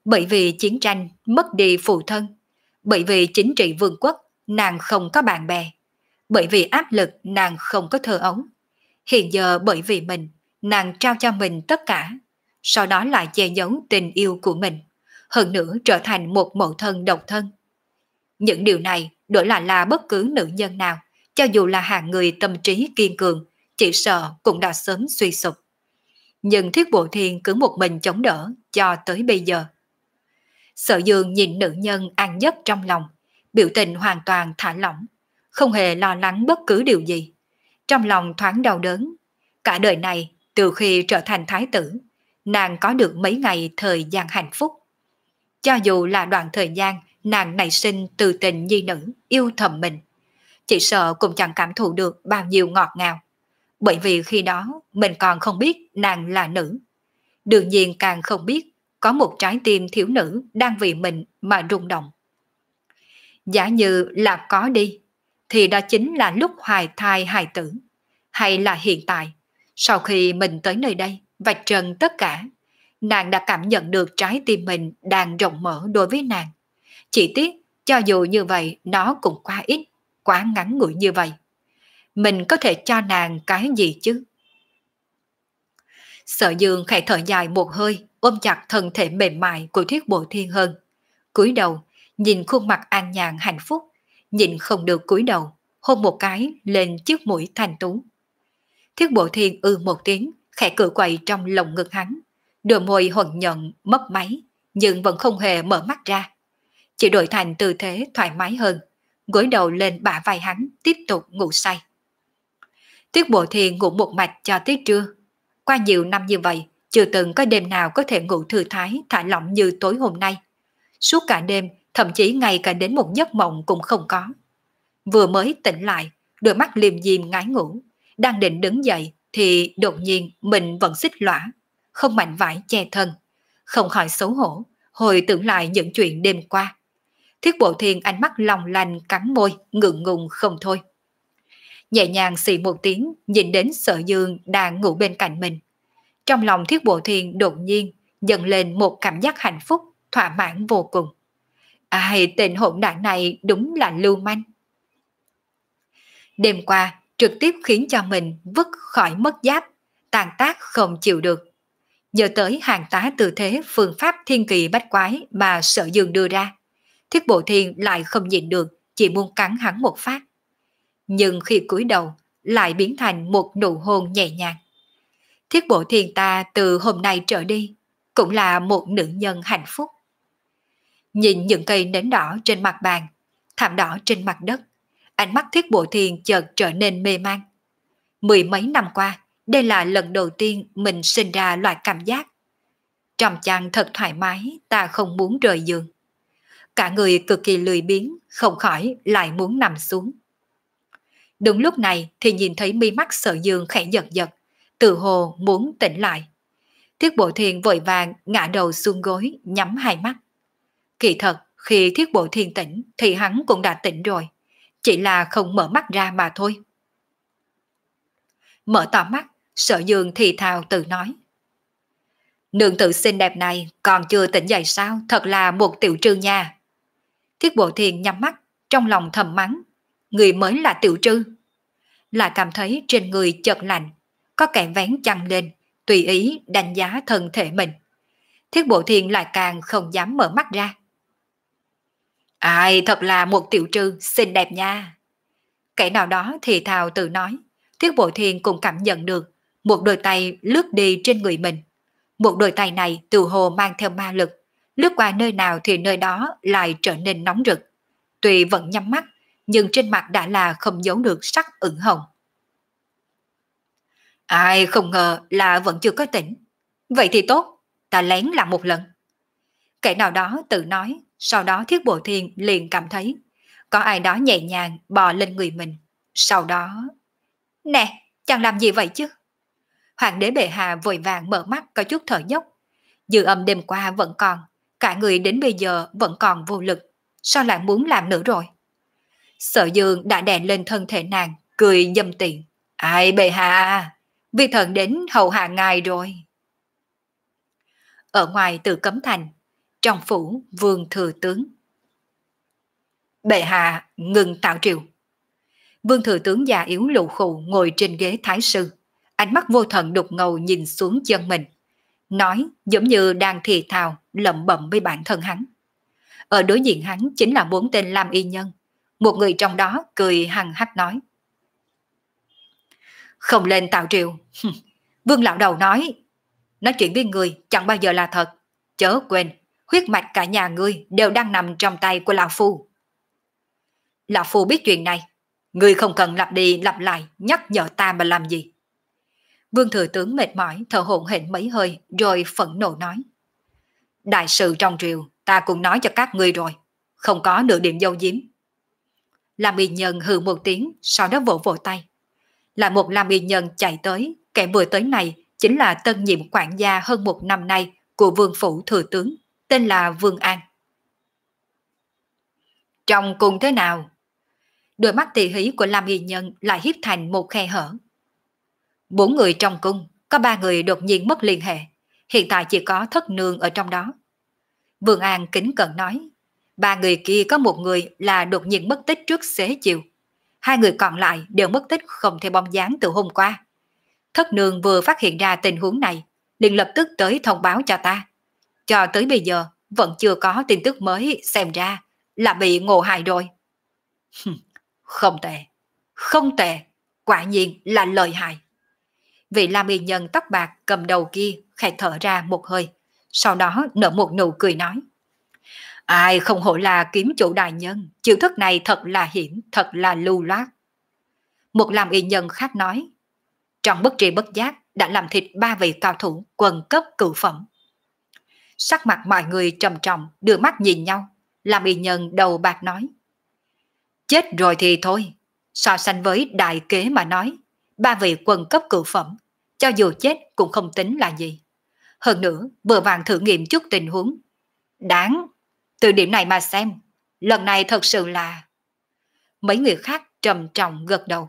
Bởi vì chiến tranh mất đi phụ thân, bởi vì chính trị vương quốc nàng không có bạn bè, bởi vì áp lực nàng không có thơ ấu. Hiện giờ bởi vì mình, nàng trao cho mình tất cả, sau đó lại che giấu tình yêu của mình, hơn nữa trở thành một mẫu thân độc thân. Những điều này đổi lại là bất cứ nữ nhân nào, cho dù là hạng người tâm trí kiên cường, chỉ sợ cũng đã sớm suy sụp. Nhưng Thiết Bộ Thiên cứ một mình chống đỡ cho tới bây giờ. Sở Dương nhìn nữ nhân an giấc trong lòng, biểu tình hoàn toàn thả lỏng, không hề lo lắng bất cứ điều gì. Trong lòng thoáng đau đớn, cả đời này từ khi trở thành thái tử, nàng có được mấy ngày thời gian hạnh phúc. Cho dù là đoạn thời gian nàng nảy sinh từ tình nhi nữ yêu thầm mình, chỉ sợ cũng chẳng cảm thụ được bao nhiêu ngọt ngào. Bởi vì khi đó mình còn không biết nàng là nữ, đương nhiên càng không biết có một trái tim thiếu nữ đang vì mình mà rung động. Giả như là có đi, thì đó chính là lúc hoài thai hài tử, hay là hiện tại, sau khi mình tới nơi đây, vạch trần tất cả, nàng đã cảm nhận được trái tim mình đang rộng mở đối với nàng. Chỉ tiếc, cho dù như vậy, nó cũng quá ít, quá ngắn ngủi như vậy. Mình có thể cho nàng cái gì chứ? Sở Dương khẽ thở dài một hơi, ôm chặt thân thể mềm mại của Thiết Bộ Thiên hơn. Cúi đầu, nhìn khuôn mặt an nhàn hạnh phúc, nhìn không được cúi đầu, hôn một cái lên chiếc mũi thanh tú. Thiết Bộ Thiên ư một tiếng, khẽ cựa quậy trong lồng ngực hắn, đôi môi hồn nhận mất máy, nhưng vẫn không hề mở mắt ra. Chỉ đổi thành tư thế thoải mái hơn, gối đầu lên bả vai hắn, tiếp tục ngủ say. Thiết Bộ Thiên ngủ một mạch cho tới trưa. Qua nhiều năm như vậy, chưa từng có đêm nào có thể ngủ thư thái, thả lỏng như tối hôm nay. Suốt cả đêm, thậm chí ngay cả đến một giấc mộng cũng không có. Vừa mới tỉnh lại, đôi mắt liềm diêm ngái ngủ, đang định đứng dậy thì đột nhiên mình vẫn xích lõa, không mảnh vải che thân, không khỏi xấu hổ, hồi tưởng lại những chuyện đêm qua. Thiết Bộ Thiên ánh mắt long lanh cắn môi, ngượng ngùng không thôi. Nhẹ nhàng xì một tiếng, nhìn đến Sở Dương đang ngủ bên cạnh mình. Trong lòng Thiết Bộ Thiên đột nhiên dâng lên một cảm giác hạnh phúc, thỏa mãn vô cùng. Ai, tên hỗn đản này đúng là lưu manh. Đêm qua trực tiếp khiến cho mình vứt khỏi mất giáp, tàn tác không chịu được. Nhớ tới hàng tá tư thế phương pháp thiên kỳ bách quái mà Sở Dương đưa ra, Thiết Bộ Thiên lại không nhịn được, chỉ muốn cắn hắn một phát. Nhưng khi cúi đầu lại biến thành một nụ hôn nhẹ nhàng. Thiết Bộ Thiên ta từ hôm nay trở đi cũng là một nữ nhân hạnh phúc. Nhìn những cây nến đỏ trên mặt bàn, thảm đỏ trên mặt đất, ánh mắt Thiết Bộ Thiên chợt trở nên mê man. Mười mấy năm qua, đây là lần đầu tiên mình sinh ra loại cảm giác. Trầm chăn thật thoải mái, ta không muốn rời giường. Cả người cực kỳ lười biếng, không khỏi lại muốn nằm xuống. Đúng lúc này thì nhìn thấy mi mắt Sở Dương khẽ giật giật, tự hồ muốn tỉnh lại. Thiết Bộ Thiên vội vàng ngã đầu xuống gối, nhắm hai mắt. Kỳ thật, khi Thiết Bộ Thiên tỉnh thì hắn cũng đã tỉnh rồi, chỉ là không mở mắt ra mà thôi. Mở to mắt, Sở Dương thì thào tự nói. Nương tử xinh đẹp này còn chưa tỉnh dậy sao, thật là một tiểu trư nha. Thiết Bộ Thiên nhắm mắt, trong lòng thầm mắng, người mới là tiểu trư. Lại cảm thấy trên người chợt lạnh, có kẻ vén chăn lên, tùy ý đánh giá thân thể mình. Thiết Bộ Thiên lại càng không dám mở mắt ra. Ai, thật là một tiểu trư xinh đẹp nha. Kẻ nào đó thì thào tự nói. Thiết Bộ Thiên cũng cảm nhận được một đôi tay lướt đi trên người mình. Một đôi tay này từ hồ mang theo ma lực, lướt qua nơi nào thì nơi đó lại trở nên nóng rực. Tuy vẫn nhắm mắt, nhưng trên mặt đã là không giấu được sắc ửng hồng. Ai không ngờ là vẫn chưa có tỉnh. Vậy thì tốt, ta lén làm một lần. Kẻ nào đó tự nói, sau đó Thiết Bộ Thiên liền cảm thấy có ai đó nhẹ nhàng bò lên người mình. Sau đó... Nè, chàng làm gì vậy chứ? Hoàng đế bệ hạ vội vàng mở mắt có chút thở dốc. Dư âm đêm qua vẫn còn, cả người đến bây giờ vẫn còn vô lực. Sao lại muốn làm nữa rồi? Sở Dương đã đè lên thân thể nàng, cười dâm tiện. Ai bệ hạ, vi thần đến hầu hạ ngài rồi. Ở ngoài Tử Cấm Thành, trong phủ Vương Thừa Tướng. Bệ hạ ngừng tạo triều. Vương Thừa Tướng già yếu lù khù ngồi trên ghế thái sư, ánh mắt vô thần đục ngầu nhìn xuống chân mình, nói giống như đang thì thào lẩm bẩm với bản thân hắn. Ở đối diện hắn chính là bốn tên Lam Y nhân, một người trong đó cười hằng hắc nói: Không lên tạo triều. Vương lão đầu nói, nói chuyện với người chẳng bao giờ là thật, chớ quên, huyết mạch cả nhà ngươi đều đang nằm trong tay của lão phu. Lão phu biết chuyện này, ngươi không cần lặp đi lặp lại nhắc nhở ta mà làm gì. Vương Thừa Tướng mệt mỏi thở hổn hển mấy hơi rồi phẫn nộ nói: Đại sự trong triều ta cũng nói cho các ngươi rồi, không có nửa điểm dâu diếm. Lam Y nhân hừ một tiếng, sau đó vỗ vỗ tay. Là một Lam Y nhân chạy tới, kẻ vừa tới này chính là tân nhiệm quản gia hơn một năm nay của Vương phủ Thừa Tướng, tên là Vương An. Trong cung thế nào? Đôi mắt tỉ hí của Lam Y nhân lại hiếp thành một khe hở. Bốn người trong cung, có ba người đột nhiên mất liên hệ, hiện tại chỉ có thất nương ở trong đó. Vương An kính cẩn nói, ba người kia có một người là đột nhiên mất tích trước xế chiều, hai người còn lại đều mất tích không theo bóng dáng từ hôm qua. Thất nương vừa phát hiện ra tình huống này, liền lập tức tới thông báo cho ta. Cho tới bây giờ vẫn chưa có tin tức mới, xem ra là bị ngộ hại rồi. Không tệ, không tệ, quả nhiên là lợi hại. Vị Lam Y nhân tóc bạc cầm đầu kia khẽ thở ra một hơi, sau đó nở một nụ cười nói: Ai không hổ là kiếm chủ đại nhân, chiêu thức này thật là hiểm, thật là lưu loát. Một Lam Y nhân khác nói: Trong bất tri bất giác đã làm thịt ba vị cao thủ quần cấp cửu phẩm. Sắc mặt mọi người trầm trọng, đưa mắt nhìn nhau. Lam Y nhân đầu bạc nói: Chết rồi thì thôi, so sánh với đại kế mà nói, ba vị quần cấp cửu phẩm, cho dù chết cũng không tính là gì. Hơn nữa, vừa vàng thử nghiệm chút tình huống. Đáng, từ điểm này mà xem, lần này thật sự là... Mấy người khác trầm trọng gật đầu.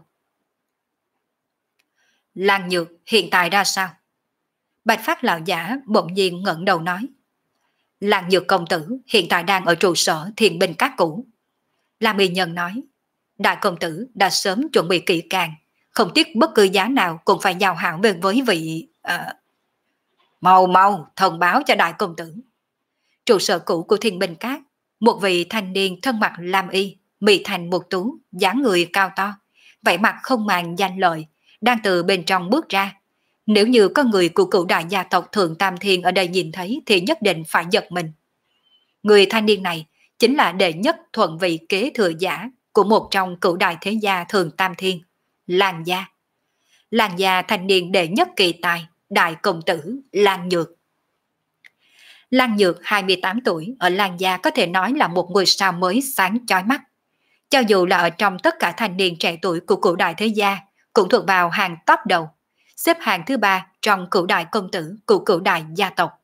Lan Nhược hiện tại ra sao? Bạch Phát lão giả bỗng nhiên ngẩng đầu nói: Lan Nhược công tử hiện tại đang ở trụ sở Thiền binh các cũ. Lam Y nhân nói: Đại công tử đã sớm chuẩn bị kỹ càng, không tiếc bất cứ giá nào cũng phải giao hảo về với vị... À... Mau mau thông báo cho đại công tử. Trụ sở cũ của Thiên binh các, một vị thanh niên thân mặt lam y, mị thành một tú, dáng người cao to, vẻ mặt không màng danh lợi, đang từ bên trong bước ra. Nếu như có người của cửu đại gia tộc Thượng Tam Thiên ở đây nhìn thấy thì nhất định phải giật mình. Người thanh niên này chính là đệ nhất thuận vị kế thừa giả của một trong cửu đại thế gia Thượng Tam Thiên, Lan gia. Lan gia thanh niên đệ nhất kỳ tài, đại công tử Lan Nhược. Lan Nhược hai mươi tám tuổi ở Lan gia có thể nói là một ngôi sao mới sáng chói mắt. Cho dù là ở trong tất cả thanh niên trẻ tuổi của cửu đại thế gia, cũng thuộc vào hàng top đầu, xếp hạng thứ ba trong cửu đại công tử của cửu đại gia tộc.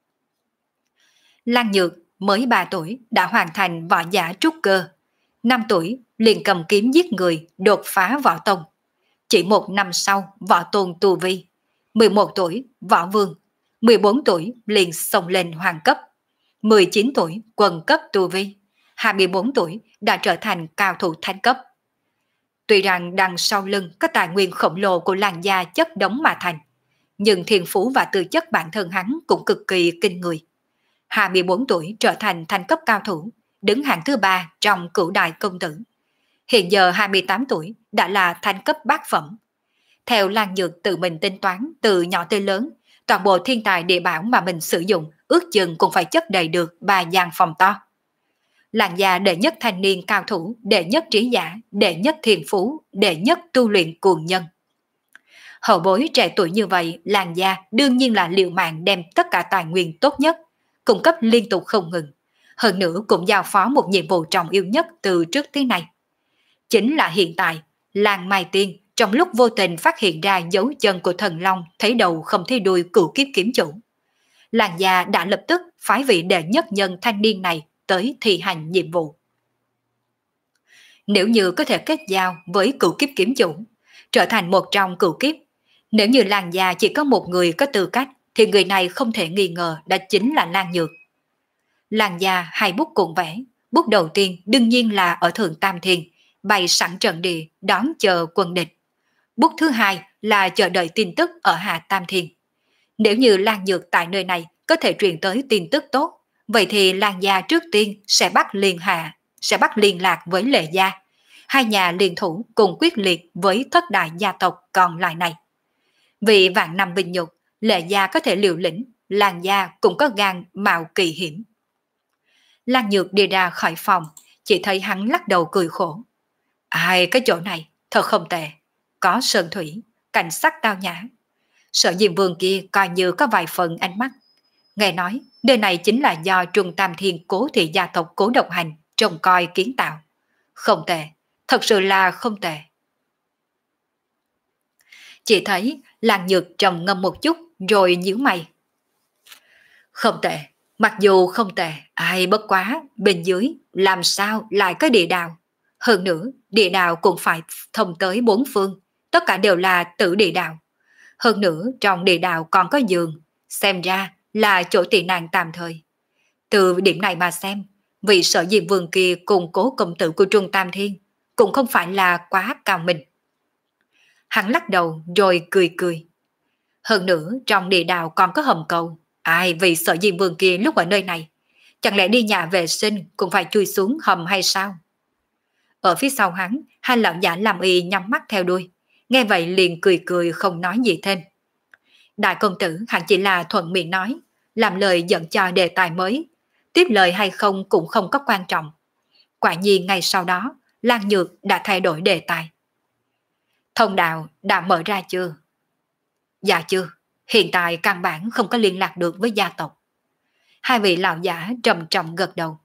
Lan Nhược mới ba tuổi đã hoàn thành võ giả trúc cơ, năm tuổi liền cầm kiếm giết người, đột phá võ tông. Chỉ một năm sau võ tôn tu vi, mười một tuổi võ vương, mười bốn tuổi liền xông lên hoàng cấp, mười chín tuổi quần cấp tu vi, hai mươi bốn tuổi đã trở thành cao thủ thánh cấp. Tuy rằng đằng sau lưng có tài nguyên khổng lồ của Lan gia chất đống mà thành, nhưng thiên phú và tư chất bản thân hắn cũng cực kỳ kinh người. hai mươi bốn tuổi trở thành thánh cấp cao thủ, đứng hạng thứ ba trong cửu đại công tử. Hiện giờ hai mươi tám tuổi đã là thánh cấp bát phẩm. Theo Lan Nhược tự mình tính toán từ nhỏ tới lớn, toàn bộ thiên tài địa bảo mà mình sử dụng ước chừng cũng phải chất đầy được ba gian phòng to. Lan gia đệ nhất thanh niên cao thủ, đệ nhất trí giả, đệ nhất thiền phú, đệ nhất tu luyện cuồng nhân. Hậu bối trẻ tuổi như vậy, Lan gia đương nhiên là liều mạng đem tất cả tài nguyên tốt nhất, cung cấp liên tục không ngừng. Hơn nữa cũng giao phó một nhiệm vụ trọng yếu nhất từ trước tới nay. Chính là hiện tại, Lan Mai Tiên trong lúc vô tình phát hiện ra dấu chân của thần long thấy đầu không thấy đuôi cửu kiếp kiếm chủ. Lan gia đã lập tức phái vị đệ nhất nhân thanh niên này tới thi hành nhiệm vụ. Nếu như có thể kết giao với cửu kiếp kiếm chủ, trở thành một trong cửu kiếp, nếu như Lan gia chỉ có một người có tư cách, thì người này không thể nghi ngờ đã chính là Lan Nhược. Làng gia hai bút cùng vẽ. Bút đầu tiên đương nhiên là ở Thượng Tam Thiên, bày sẵn trận địa đón chờ quân địch. Bút thứ hai là chờ đợi tin tức ở Hạ Tam Thiên. Nếu như Lan Nhược tại nơi này có thể truyền tới tin tức tốt, vậy thì Lan gia trước tiên sẽ bắt liên hạ, sẽ bắt liên lạc với Lệ gia. Hai nhà liên thủ cùng quyết liệt với thất đại gia tộc còn lại này. Vì vạn năm vinh nhục, Lệ gia có thể liều lĩnh, Lan gia cũng có gan mạo kỳ hiểm. Lan Nhược đi ra khỏi phòng, chỉ thấy hắn lắc đầu cười khổ. Ai, cái chỗ này thật không tệ, có sơn thủy, cảnh sắc tao nhã. Sở Diêm Vương kia coi như có vài phần ánh mắt. Nghe nói, nơi này chính là do Trung Tam Thiên Cố Thị gia tộc Cố Độc Hành trông coi kiến tạo. Không tệ, thật sự là không tệ. Chỉ thấy Lan Nhược trầm ngâm một chút rồi nhíu mày. Không tệ, mặc dù không tệ, ai bất quá, bên dưới làm sao lại có địa đạo. Hơn nữa, địa đạo cũng phải thông tới bốn phương, tất cả đều là tử địa đạo. Hơn nữa, trong địa đạo còn có giường, xem ra là chỗ tị nạn tạm thời. Từ điểm này mà xem, vị Sở Diêm Vương kia cùng Cố công tử của Trung Tam Thiên cũng không phải là quá cao minh. Hắn lắc đầu rồi cười cười. Hơn nữa, trong địa đạo còn có hầm cầu. Ai vì Sở Diêm Vương kia lúc ở nơi này, chẳng lẽ đi nhà vệ sinh cũng phải chui xuống hầm hay sao? Ở phía sau hắn, hai lão giả làm y nhắm mắt theo đuôi. Nghe vậy liền cười cười không nói gì thêm. Đại công tử hẳn chỉ là thuận miệng nói, làm lời dẫn cho đề tài mới. Tiếp lời hay không cũng không có quan trọng. Quả nhiên ngay sau đó, Lan Nhược đã thay đổi đề tài. Thông đạo đã mở ra chưa? Dạ chưa, hiện tại căn bản không có liên lạc được với gia tộc. Hai vị lão giả trầm trọng gật đầu.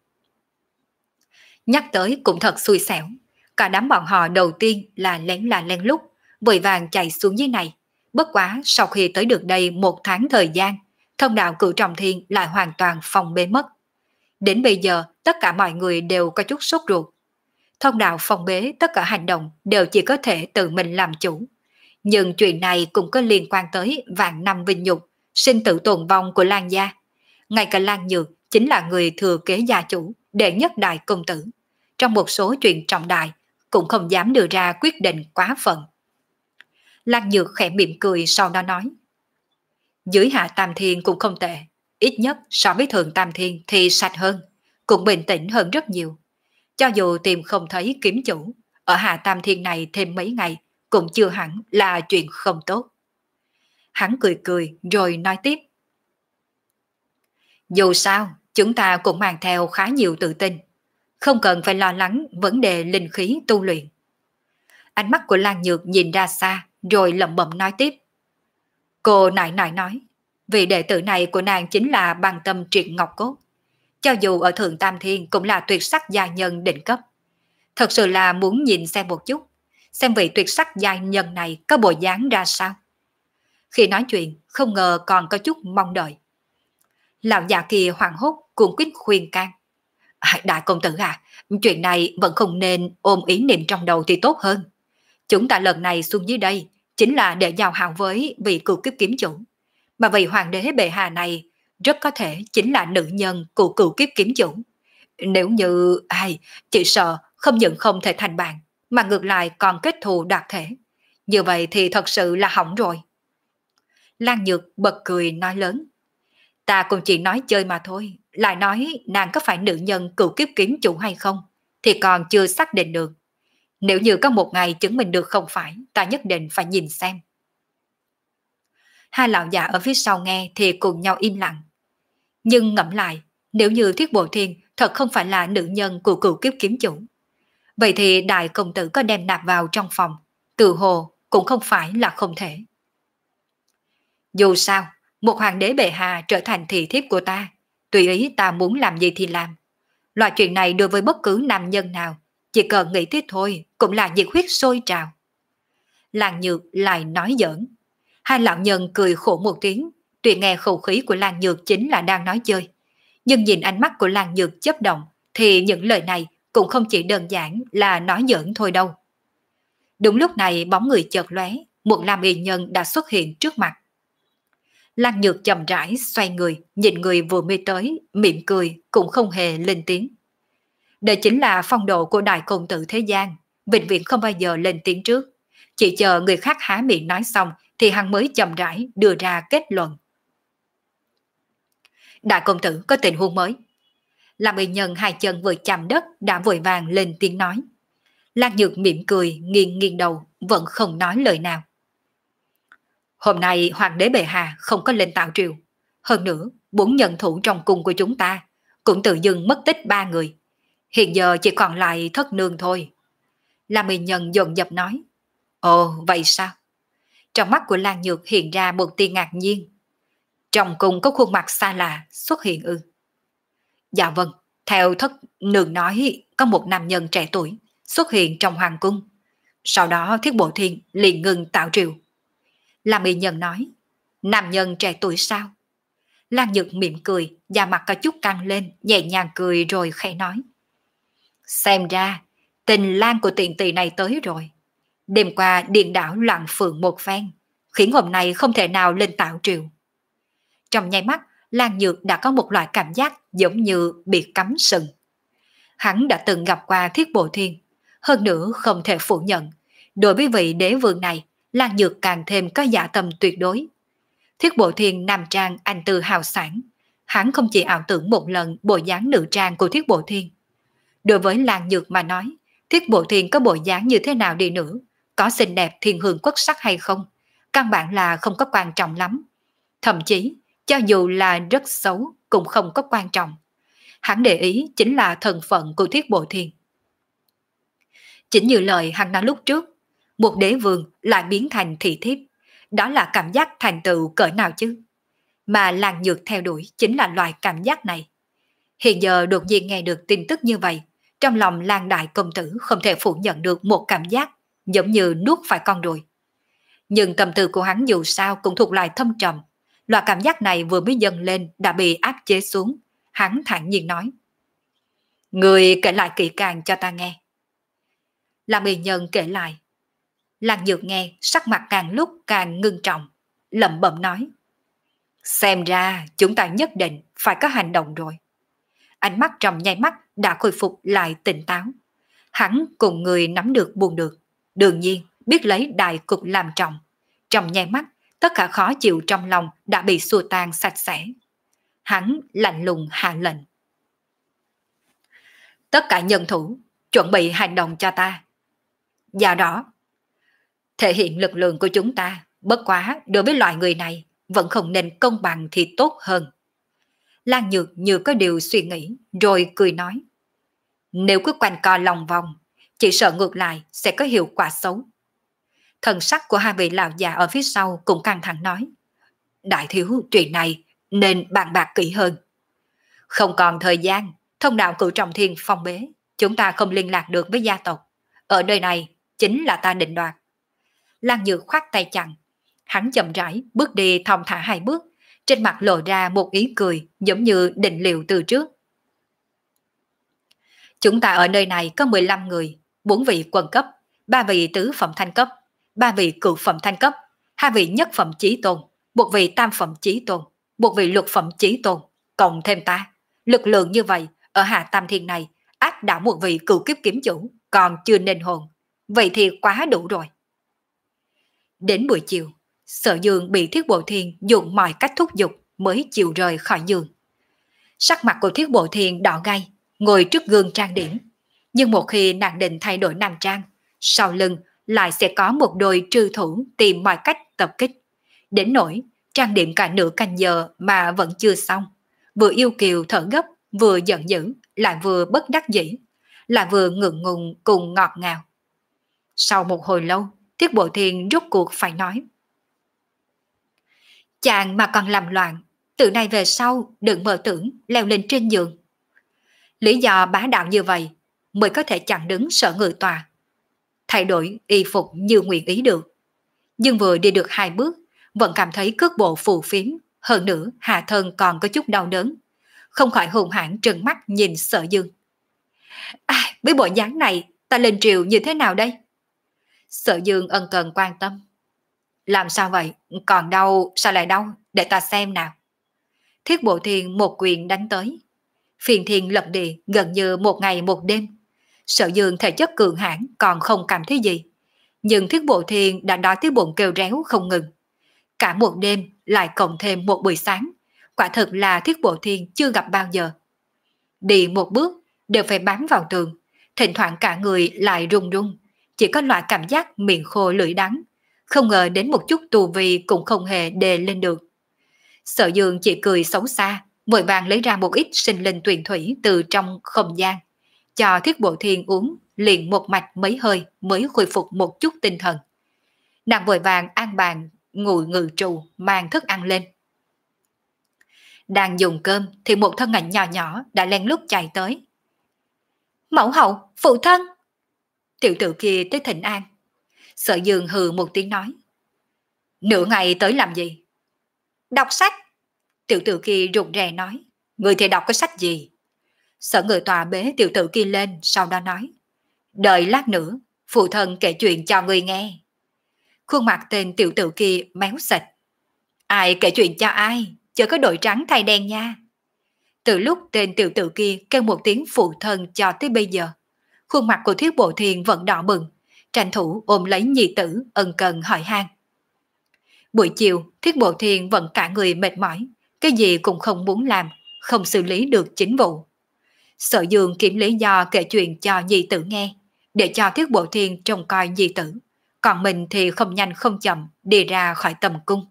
Nhắc tới cũng thật xui xẻo. Cả đám bọn họ đầu tiên là lén là lén lút, vội vàng chạy xuống dưới này. Bất quá sau khi tới được đây một tháng thời gian, thông đạo Cửu Trọng Thiên lại hoàn toàn phong bế mất. Đến bây giờ tất cả mọi người đều có chút sốt ruột. Thông đạo phong bế tất cả hành động đều chỉ có thể tự mình làm chủ. Nhưng chuyện này cũng có liên quan tới vạn năm vinh nhục, sinh tử tồn vong của Lan gia. Ngay cả Lan Nhược chính là người thừa kế gia chủ, đệ nhất đại công tử. Trong một số chuyện trọng đại cũng không dám đưa ra quyết định quá phận. Lan Nhược khẽ mỉm cười sau đó nói. Dưới Hạ Tam Thiên cũng không tệ, ít nhất so với Thượng Tam Thiên thì sạch hơn, cũng bình tĩnh hơn rất nhiều. Cho dù tìm không thấy kiếm chủ, ở Hạ Tam Thiên này thêm mấy ngày cũng chưa hẳn là chuyện không tốt. Hắn cười cười rồi nói tiếp. Dù sao, chúng ta cũng mang theo khá nhiều tự tin, không cần phải lo lắng vấn đề linh khí tu luyện. Ánh mắt của Lan Nhược nhìn ra xa rồi lẩm bẩm nói tiếp. Cô nại nại nói, vị đệ tử này của nàng chính là Băng Tâm Triệt Ngọc Cốt. Cho dù ở Thượng Tam Thiên cũng là tuyệt sắc gia nhân đỉnh cấp. Thật sự là muốn nhìn xem một chút, xem vị tuyệt sắc gia nhân này có bộ dáng ra sao. Khi nói chuyện, không ngờ còn có chút mong đợi. Lão già kia hoảng hốt cuồng quyết khuyên can. À, đại công tử à, chuyện này vẫn không nên ôm ý niệm trong đầu thì tốt hơn. Chúng ta lần này xuống dưới đây chính là để giao hảo với vị cựu kiếp kiếm chủ. Mà vị hoàng đế bệ hạ này rất có thể chính là nữ nhân của cựu kiếp kiếm chủ. Nếu như ai chỉ sợ không những không thể thành bạn, mà ngược lại còn kết thù đoạt thể. Như vậy thì thật sự là hỏng rồi. Lan Nhược bật cười nói lớn. Ta cũng chỉ nói chơi mà thôi, lại nói nàng có phải nữ nhân cựu kiếp kiếm chủ hay không, thì còn chưa xác định được. Nếu như có một ngày chứng minh được không phải, ta nhất định phải nhìn xem. Hai lão già ở phía sau nghe thì cùng nhau im lặng. Nhưng ngẫm lại, nếu như Thiết Bộ Thiên thật không phải là nữ nhân của cựu kiếp kiếm chủ, vậy thì đại công tử có đem nạp vào trong phòng, tự hồ cũng không phải là không thể. Dù sao, một hoàng đế bệ hạ trở thành thị thiếp của ta, tùy ý ta muốn làm gì thì làm. Loại chuyện này đối với bất cứ nam nhân nào, chỉ cần nghĩ tới thôi cũng là nhiệt huyết sôi trào. Lan Nhược lại nói giỡn. Hai lão nhân cười khổ một tiếng, tuy nghe khẩu khí của Lan Nhược chính là đang nói chơi. Nhưng nhìn ánh mắt của Lan Nhược chớp động, thì những lời này cũng không chỉ đơn giản là nói giỡn thôi đâu. Đúng lúc này bóng người chợt lóe, một lam y nhân đã xuất hiện trước mặt. Lan Nhược chậm rãi xoay người, nhìn người vừa mới tới, mỉm cười, cũng không hề lên tiếng. Đây chính là phong độ của đại công tử thế gian, vĩnh viễn không bao giờ lên tiếng trước. Chỉ chờ người khác há miệng nói xong thì hắn mới chậm rãi đưa ra kết luận. Đại công tử có tình huống mới. Làm y nhân hai chân vừa chạm đất đã vội vàng lên tiếng nói. Lan Nhược mỉm cười, nghiêng nghiêng đầu, vẫn không nói lời nào. Hôm nay hoàng đế bệ hạ không có lên tạo triều. Hơn nữa, bốn nhân thủ trong cung của chúng ta cũng tự dưng mất tích ba người. Hiện giờ chỉ còn lại thất nương thôi. Lam y nhân dồn dập nói. Ồ, vậy sao? Trong mắt của Lan Nhược hiện ra một tia ngạc nhiên. Trong cung có khuôn mặt xa lạ xuất hiện ư? Dạ vâng, theo thất nương nói có một nam nhân trẻ tuổi xuất hiện trong hoàng cung. Sau đó Thiết Bộ Thiên liền ngừng tạo triều. Lam y nhân nói. Nam nhân trẻ tuổi sao? Lan Nhược mỉm cười, da mặt có chút căng lên, nhẹ nhàng cười rồi khẽ nói. Xem ra, tình lang của tiện tỳ này tới rồi. Đêm qua điện đảo loạn phượng một phen, khiến hôm nay không thể nào lên tạo triều. Trong nháy mắt, Lan Nhược đã có một loại cảm giác giống như bị cắm sừng. Hắn đã từng gặp qua Thiết Bộ Thiên, hơn nữa không thể phủ nhận. Đối với vị đế vương này, Lan Nhược càng thêm có dạ tâm tuyệt đối. Thiết Bộ Thiên nam trang anh tư hào sản, hắn không chỉ ảo tưởng một lần bộ dáng nữ trang của Thiết Bộ Thiên. Đối với Lan Nhược mà nói, Thiết Bộ Thiên có bộ dáng như thế nào đi nữa, có xinh đẹp thiên hương quốc sắc hay không, căn bản là không có quan trọng lắm. Thậm chí, cho dù là rất xấu cũng không có quan trọng. Hắn để ý chính là thân phận của Thiết Bộ Thiên. Chính như lời hắn nói lúc trước, một đế vương lại biến thành thị thiếp, đó là cảm giác thành tựu cỡ nào chứ? Mà Lan Nhược theo đuổi chính là loại cảm giác này. Hiện giờ đột nhiên nghe được tin tức như vậy, trong lòng Lan đại công tử không thể phủ nhận được một cảm giác giống như nuốt phải con ruồi. Nhưng tâm tư của hắn dù sao cũng thuộc loại thâm trầm. Loại cảm giác này vừa mới dâng lên đã bị áp chế xuống. Hắn thản nhiên nói. Người kể lại kỹ càng cho ta nghe. Lam y nhân kể lại. Lan Nhược nghe sắc mặt càng lúc càng ngưng trọng, lẩm bẩm nói. Xem ra chúng ta nhất định phải có hành động rồi. Ánh mắt trong nháy mắt đã khôi phục lại tỉnh táo. Hắn cùng người nắm được buông được, đương nhiên biết lấy đại cục làm trọng. Trong nháy mắt, tất cả khó chịu trong lòng đã bị xua tan sạch sẽ. Hắn lạnh lùng hạ lệnh. Tất cả nhân thủ, chuẩn bị hành động cho ta. Do đó, thể hiện lực lượng của chúng ta, bất quá đối với loại người này, vẫn không nên công bằng thì tốt hơn. Lan Nhược như có điều suy nghĩ, rồi cười nói. Nếu cứ quanh co lòng vòng, chỉ sợ ngược lại sẽ có hiệu quả xấu. Thần sắc của hai vị lão già ở phía sau cũng căng thẳng nói. Đại thiếu chuyện này nên bàn bạc kỹ hơn. Không còn thời gian, thông đạo cửu trọng thiên phong bế, chúng ta không liên lạc được với gia tộc. Ở nơi này chính là ta định đoạt. Lan Nhược khoát tay chặn, hắn chậm rãi bước đi thong thả hai bước, trên mặt lộ ra một ý cười giống như định liệu từ trước. Chúng ta ở nơi này có mười lăm người, bốn vị quân cấp, ba vị tứ phẩm thanh cấp, ba vị cửu phẩm thanh cấp, hai vị nhất phẩm chí tôn, một vị tam phẩm chí tôn, một vị lục phẩm chí tôn, cộng thêm ta. Lực lượng như vậy, ở Hạ Tam Thiên này, áp đảo một vị cửu kiếp kiếm chủ, còn chưa nên hồn. Vậy thì quá đủ rồi. Đến buổi chiều, Sở Dương bị Thiết Bộ Thiên dùng mọi cách thúc giục mới chịu rời khỏi giường. Sắc mặt của Thiết Bộ Thiên đỏ gay, ngồi trước gương trang điểm. Nhưng một khi nàng định thay đổi nam trang, sau lưng lại sẽ có một đôi trư thủ tìm mọi cách tập kích. Đến nỗi trang điểm cả nửa canh giờ mà vẫn chưa xong. Vừa yêu kiều thở gấp, vừa giận dữ, lại vừa bất đắc dĩ, lại vừa ngượng ngùng cùng ngọt ngào. Sau một hồi lâu, Thiết Bộ Thiên rốt cuộc phải nói. Chàng mà còn làm loạn, từ nay về sau đừng mơ tưởng leo lên trên giường. Lý do bá đạo như vậy mới có thể chặn đứng Sở Ngự Tòa. Thay đổi y phục như nguyện ý được. Nhưng vừa đi được hai bước, vẫn cảm thấy cước bộ phù phiếm, hơn nữa hạ thân còn có chút đau đớn. Không khỏi hùng hãn trừng mắt nhìn Sở Dương. À, với bộ dáng này, ta lên triều như thế nào đây? Sở Dương ân cần quan tâm. Làm sao vậy? Còn đau, sao lại đau? Để ta xem nào. Thiết Bộ Thiên một quyền đánh tới. Phiền thiên lập địa gần như một ngày một đêm. Sở Dương thể chất cường hãn còn không cảm thấy gì. Nhưng Thiết Bộ Thiên đã đói tới bụng kêu réo không ngừng. Cả một đêm lại cộng thêm một buổi sáng. Quả thực là Thiết Bộ Thiên chưa gặp bao giờ. Đi một bước đều phải bám vào tường. Thỉnh thoảng cả người lại run run. Chỉ có loại cảm giác miệng khô lưỡi đắng. Không ngờ đến một chút tù vi cũng không hề đề lên được. Sở Dương chỉ cười xấu xa, vội vàng lấy ra một ít sinh linh tuyền thủy từ trong không gian. Cho Thiết Bộ Thiên uống, liền một mạch mấy hơi mới khôi phục một chút tinh thần. Nàng vội vàng an bàn, ngồi ngự trụ, mang thức ăn lên. Đang dùng cơm thì một thân ảnh nhỏ nhỏ đã len lút chạy tới. Mẫu hậu, phụ thân! Tiểu tử kia tới thỉnh an. Sở Dương hừ một tiếng nói. Nửa ngày tới làm gì? Đọc sách. Tiểu tử kia rụt rè nói. Người thì đọc cái sách gì? Sở Ngự Tọa bế tiểu tử kia lên, sau đó nói. Đợi lát nữa, phụ thân kể chuyện cho người nghe. Khuôn mặt tên tiểu tử kia méo xệch. Ai kể chuyện cho ai? Chớ có đội trắng thay đen nha. Từ lúc tên tiểu tử kia kêu một tiếng phụ thân cho tới bây giờ, khuôn mặt của Thiết Bộ Thiên vẫn đỏ bừng, tranh thủ ôm lấy nhi tử ân cần hỏi han. Buổi chiều, Thiết Bộ Thiên vẫn cả người mệt mỏi, cái gì cũng không muốn làm, không xử lý được chính vụ. Sở Dương kiếm lý do kể chuyện cho nhi tử nghe, để cho Thiết Bộ Thiên trông coi nhi tử, còn mình thì không nhanh không chậm đi ra khỏi tầm cung.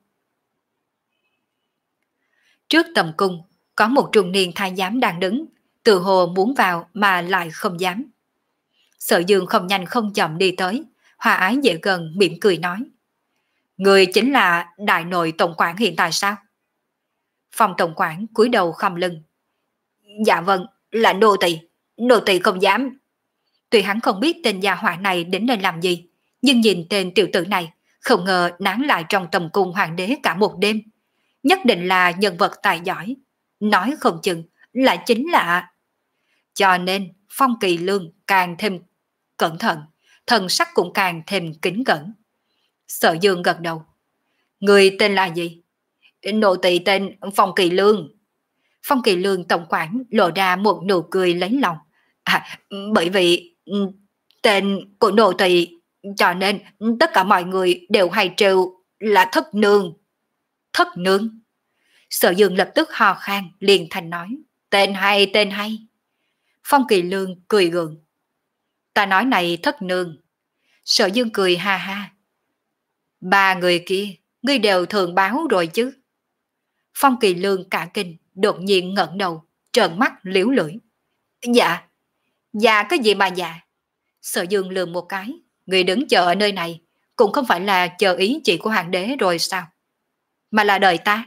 Trước tầm cung, có một trung niên thái giám đang đứng, tự hồ muốn vào mà lại không dám. Sở Dương không nhanh không chậm đi tới, hòa ái dễ gần mỉm cười nói. Người chính là đại nội tổng quản hiện tại sao? Phòng tổng quản cúi đầu khom lưng. Dạ vâng, là nô tỳ, nô tỳ không dám. Tuy hắn không biết tên gia hỏa này đến đây làm gì, nhưng nhìn tên tiểu tử này, không ngờ nán lại trong tầm cung hoàng đế cả một đêm. Nhất định là nhân vật tài giỏi, nói không chừng lại chính là... Cho nên Phong Kỳ Lương càng thêm cẩn thận, thần sắc cũng càng thêm kính cẩn. Sở Dương gật đầu. Người tên là gì? Nô tỳ tên Phong Kỳ Lương. Phong Kỳ Lương tổng quản lộ ra một nụ cười lấy lòng. À, bởi vì tên của nô tỳ cho nên tất cả mọi người đều hay trêu là thất nương. Thất nương? Sở Dương lập tức hò khan liền thành nói. Tên hay, tên hay. Phong Kỳ Lương cười gượng. Ta nói này thất nương. Sở Dương cười ha ha. Ba người kia, ngươi đều thường báo rồi chứ. Phong Kỳ Lương cả kinh, đột nhiên ngẩng đầu, trợn mắt liếu lưỡi. Dạ, dạ cái gì mà dạ? Sở Dương lườm một cái, người đứng chờ ở nơi này, cũng không phải là chờ ý chỉ của hoàng đế rồi sao? Mà là đợi ta.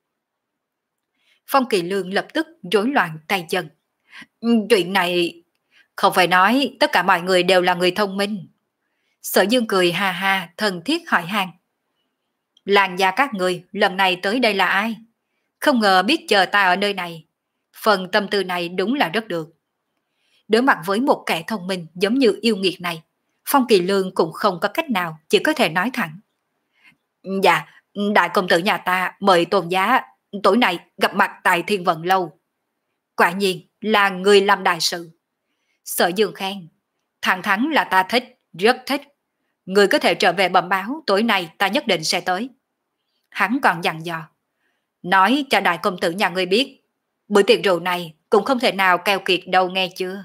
Phong Kỳ Lương lập tức rối loạn tay chân. Chuyện này không phải nói tất cả mọi người đều là người thông minh. Sở Dương cười ha ha, thân thiết hỏi han. Làng gia các người lần này tới đây là ai? Không ngờ biết chờ ta ở nơi này. Phần tâm tư này đúng là rất được. Đối mặt với một kẻ thông minh giống như yêu nghiệt này, Phong Kỳ Lương cũng không có cách nào, chỉ có thể nói thẳng. Dạ, đại công tử nhà ta mời tôn giá tối nay gặp mặt tại Thiên Vận Lâu. Quả nhiên là người làm đại sự. Sở Dương khen. Thẳng thắn là ta thích, rất thích. Người có thể trở về bẩm báo tối nay ta nhất định sẽ tới. Hắn còn dặn dò. Nói cho đại công tử nhà ngươi biết, bữa tiệc rượu này cũng không thể nào keo kiệt đâu nghe chưa.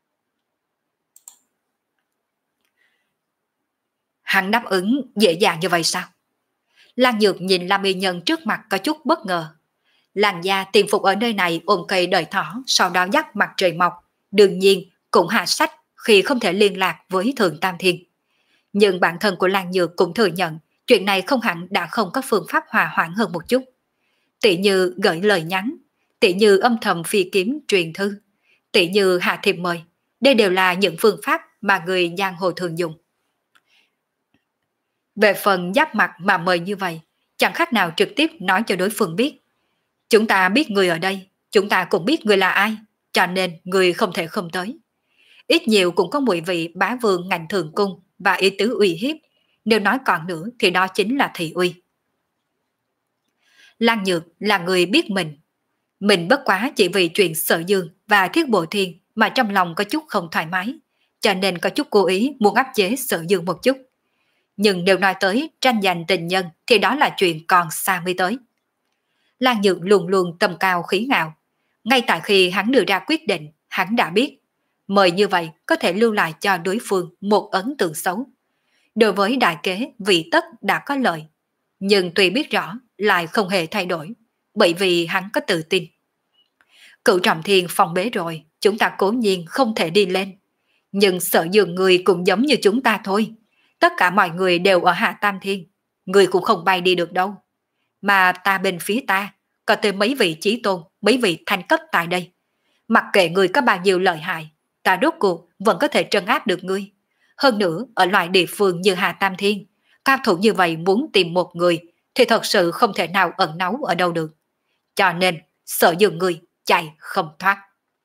Hắn đáp ứng dễ dàng như vậy sao? Lan Nhược nhìn Lam Y Nhân trước mặt có chút bất ngờ. Làn gia tiền phục ở nơi này ôm cây đợi thỏ, sau đó dắt mặt trời mọc, đương nhiên cũng hạ sách khi không thể liên lạc với Thượng Tam Thiên. Nhưng bản thân của Lan Nhược cũng thừa nhận chuyện này không hẳn đã không có phương pháp hòa hoãn hơn một chút. Tỷ như gửi lời nhắn, tỷ như âm thầm phi kiếm truyền thư, tỷ như hạ thiệp mời, đây đều là những phương pháp mà người giang hồ thường dùng. Về phần giáp mặt mà mời như vậy, chẳng khác nào trực tiếp nói cho đối phương biết. Chúng ta biết người ở đây, chúng ta cũng biết người là ai, cho nên người không thể không tới. Ít nhiều cũng có mùi vị bá vương ngành thường cung và ý tứ uy hiếp, Nếu nói còn nữa thì đó chính là thị uy. Lan Nhược là người biết mình. Mình bất quá chỉ vì chuyện Sở Dương và Thiết Bộ Thiên mà trong lòng có chút không thoải mái, cho nên có chút cố ý muốn áp chế Sở Dương một chút. Nhưng nếu nói tới tranh giành tình nhân thì đó là chuyện còn xa mới tới. Lan Nhược luôn luôn tầm cao khí ngạo. Ngay tại khi hắn đưa ra quyết định, hắn đã biết. Mời như vậy có thể lưu lại cho đối phương một ấn tượng xấu. Đối với đại kế vị tất đã có lợi. Nhưng tuy biết rõ lại không hề thay đổi, bởi vì hắn có tự tin. Cửu Trọng Thiên phong bế rồi, chúng ta cố nhiên không thể đi lên. Nhưng Sở Dương người cũng giống như chúng ta thôi. Tất cả mọi người đều ở Hạ Tam Thiên. Người cũng không bay đi được đâu. Mà ta bên phía ta, có tới mấy vị chí tôn, mấy vị thanh cấp tại đây. Mặc kệ người có bao nhiêu lợi hại, ta rốt cuộc vẫn có thể trấn áp được ngươi. Hơn nữa, ở loại địa phương như Hạ Tam Thiên, cao thủ như vậy muốn tìm một người thì thật sự không thể nào ẩn náu ở đâu được. Cho nên, Sở Dương người chạy không thoát.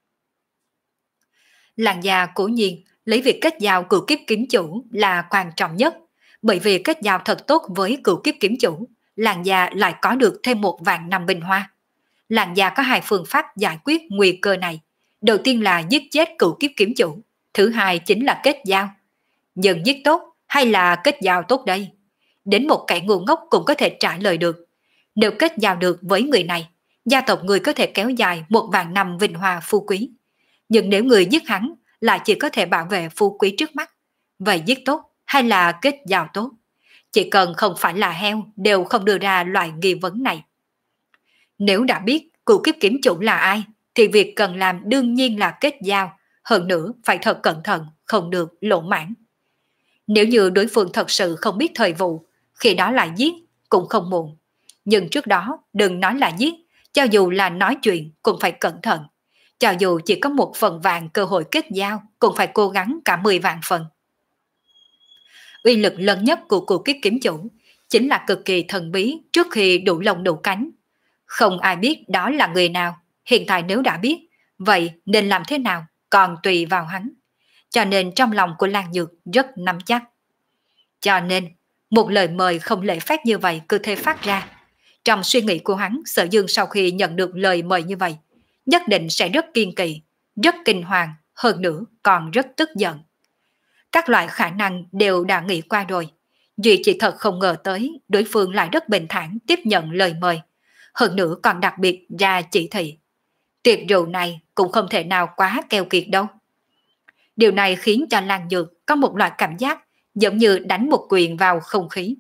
Làng gia cố nhiên lấy việc kết giao cửu kiếp kiếm chủ là quan trọng nhất, bởi vì kết giao thật tốt với cửu kiếp kiếm chủ, làng gia lại có được thêm một vạn năm bình hoa. Làng gia có hai phương pháp giải quyết nguy cơ này. Đầu tiên là giết chết cửu kiếp kiếm chủ, thứ hai chính là kết giao. Nhưng giết tốt hay là kết giao tốt đây? Đến một kẻ ngu ngốc cũng có thể trả lời được. Nếu kết giao được với người này, gia tộc người có thể kéo dài một vạn năm vinh hoa phú quý. Nhưng nếu người giết hắn lại chỉ có thể bảo vệ phú quý trước mắt, vậy giết tốt hay là kết giao tốt? Chỉ cần không phải là heo đều không đưa ra loại nghi vấn này. Nếu đã biết cửu kiếp kiếm chủ là ai, thì việc cần làm đương nhiên là kết giao, hơn nữa phải thật cẩn thận, không được lỗ mãn. Nếu như đối phương thật sự không biết thời vụ, khi đó lại giết cũng không muộn. Nhưng trước đó đừng nói là giết, cho dù là nói chuyện cũng phải cẩn thận. Cho dù chỉ có một phần vạn cơ hội kết giao, cũng phải cố gắng cả mười vạn phần. Uy lực lớn nhất của cửu kiếp kiếm chủ chính là cực kỳ thần bí trước khi đủ lông đủ cánh. Không ai biết đó là người nào, hiện tại nếu đã biết, vậy nên làm thế nào còn tùy vào hắn. Cho nên trong lòng của Lan Nhược rất nắm chắc. Cho nên, một lời mời không lễ phép như vậy cứ thế phát ra. Trong suy nghĩ của hắn, Sở Dương sau khi nhận được lời mời như vậy, nhất định sẽ rất kiên kỵ, rất kinh hoàng, hơn nữa còn rất tức giận. Các loại khả năng đều đã nghĩ qua rồi. Duy chỉ thật không ngờ tới đối phương lại rất bình thản tiếp nhận lời mời. Hơn nữa còn đặc biệt ra chỉ thị. Tiệc rượu này cũng không thể nào quá keo kiệt đâu. Điều này khiến cho Lan Nhược có một loại cảm giác giống như đánh một quyền vào không khí.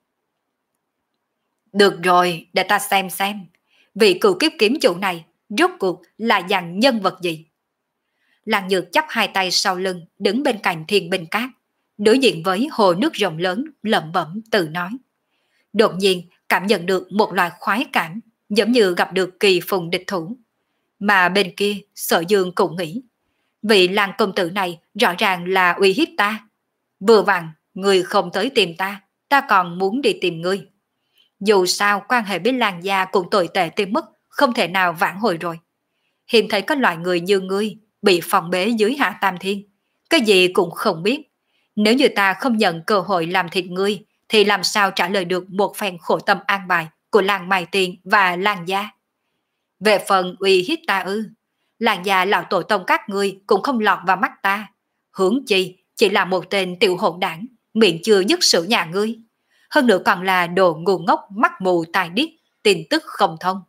Được rồi, để ta xem xem, vị cửu kiếp kiếm chủ này rốt cuộc là dạng nhân vật gì? Lan Nhược chắp hai tay sau lưng, đứng bên cạnh Thiên Bình Cát, đối diện với hồ nước rộng lớn, lẩm bẩm tự nói. Đột nhiên cảm nhận được một loại khoái cảm, giống như gặp được kỳ phùng địch thủ. Mà bên kia, Sở Dương cũng nghĩ, vị Lan công tử này rõ ràng là uy hiếp ta. Vừa vặn, người không tới tìm ta, ta còn muốn đi tìm ngươi. Dù sao quan hệ với Lan gia cũng tồi tệ tới mức không thể nào vãn hồi rồi. Hiếm thấy có loại người như ngươi bị phòng bế dưới Hạ Tam Thiên, cái gì cũng không biết. Nếu như ta không nhận cơ hội làm thịt ngươi, thì làm sao trả lời được một phen khổ tâm an bài của Lan Mai Tiền và Lan gia? Về phần uy hiếp ta ư, Lan gia lão tổ tông các ngươi cũng không lọt vào mắt ta. Hướng chi chỉ là một tên tiểu hỗn đảng, miệng chưa dứt sử nhà ngươi. Hơn nữa còn là đồ ngu ngốc mắt mù tai điếc, tin tức không thông.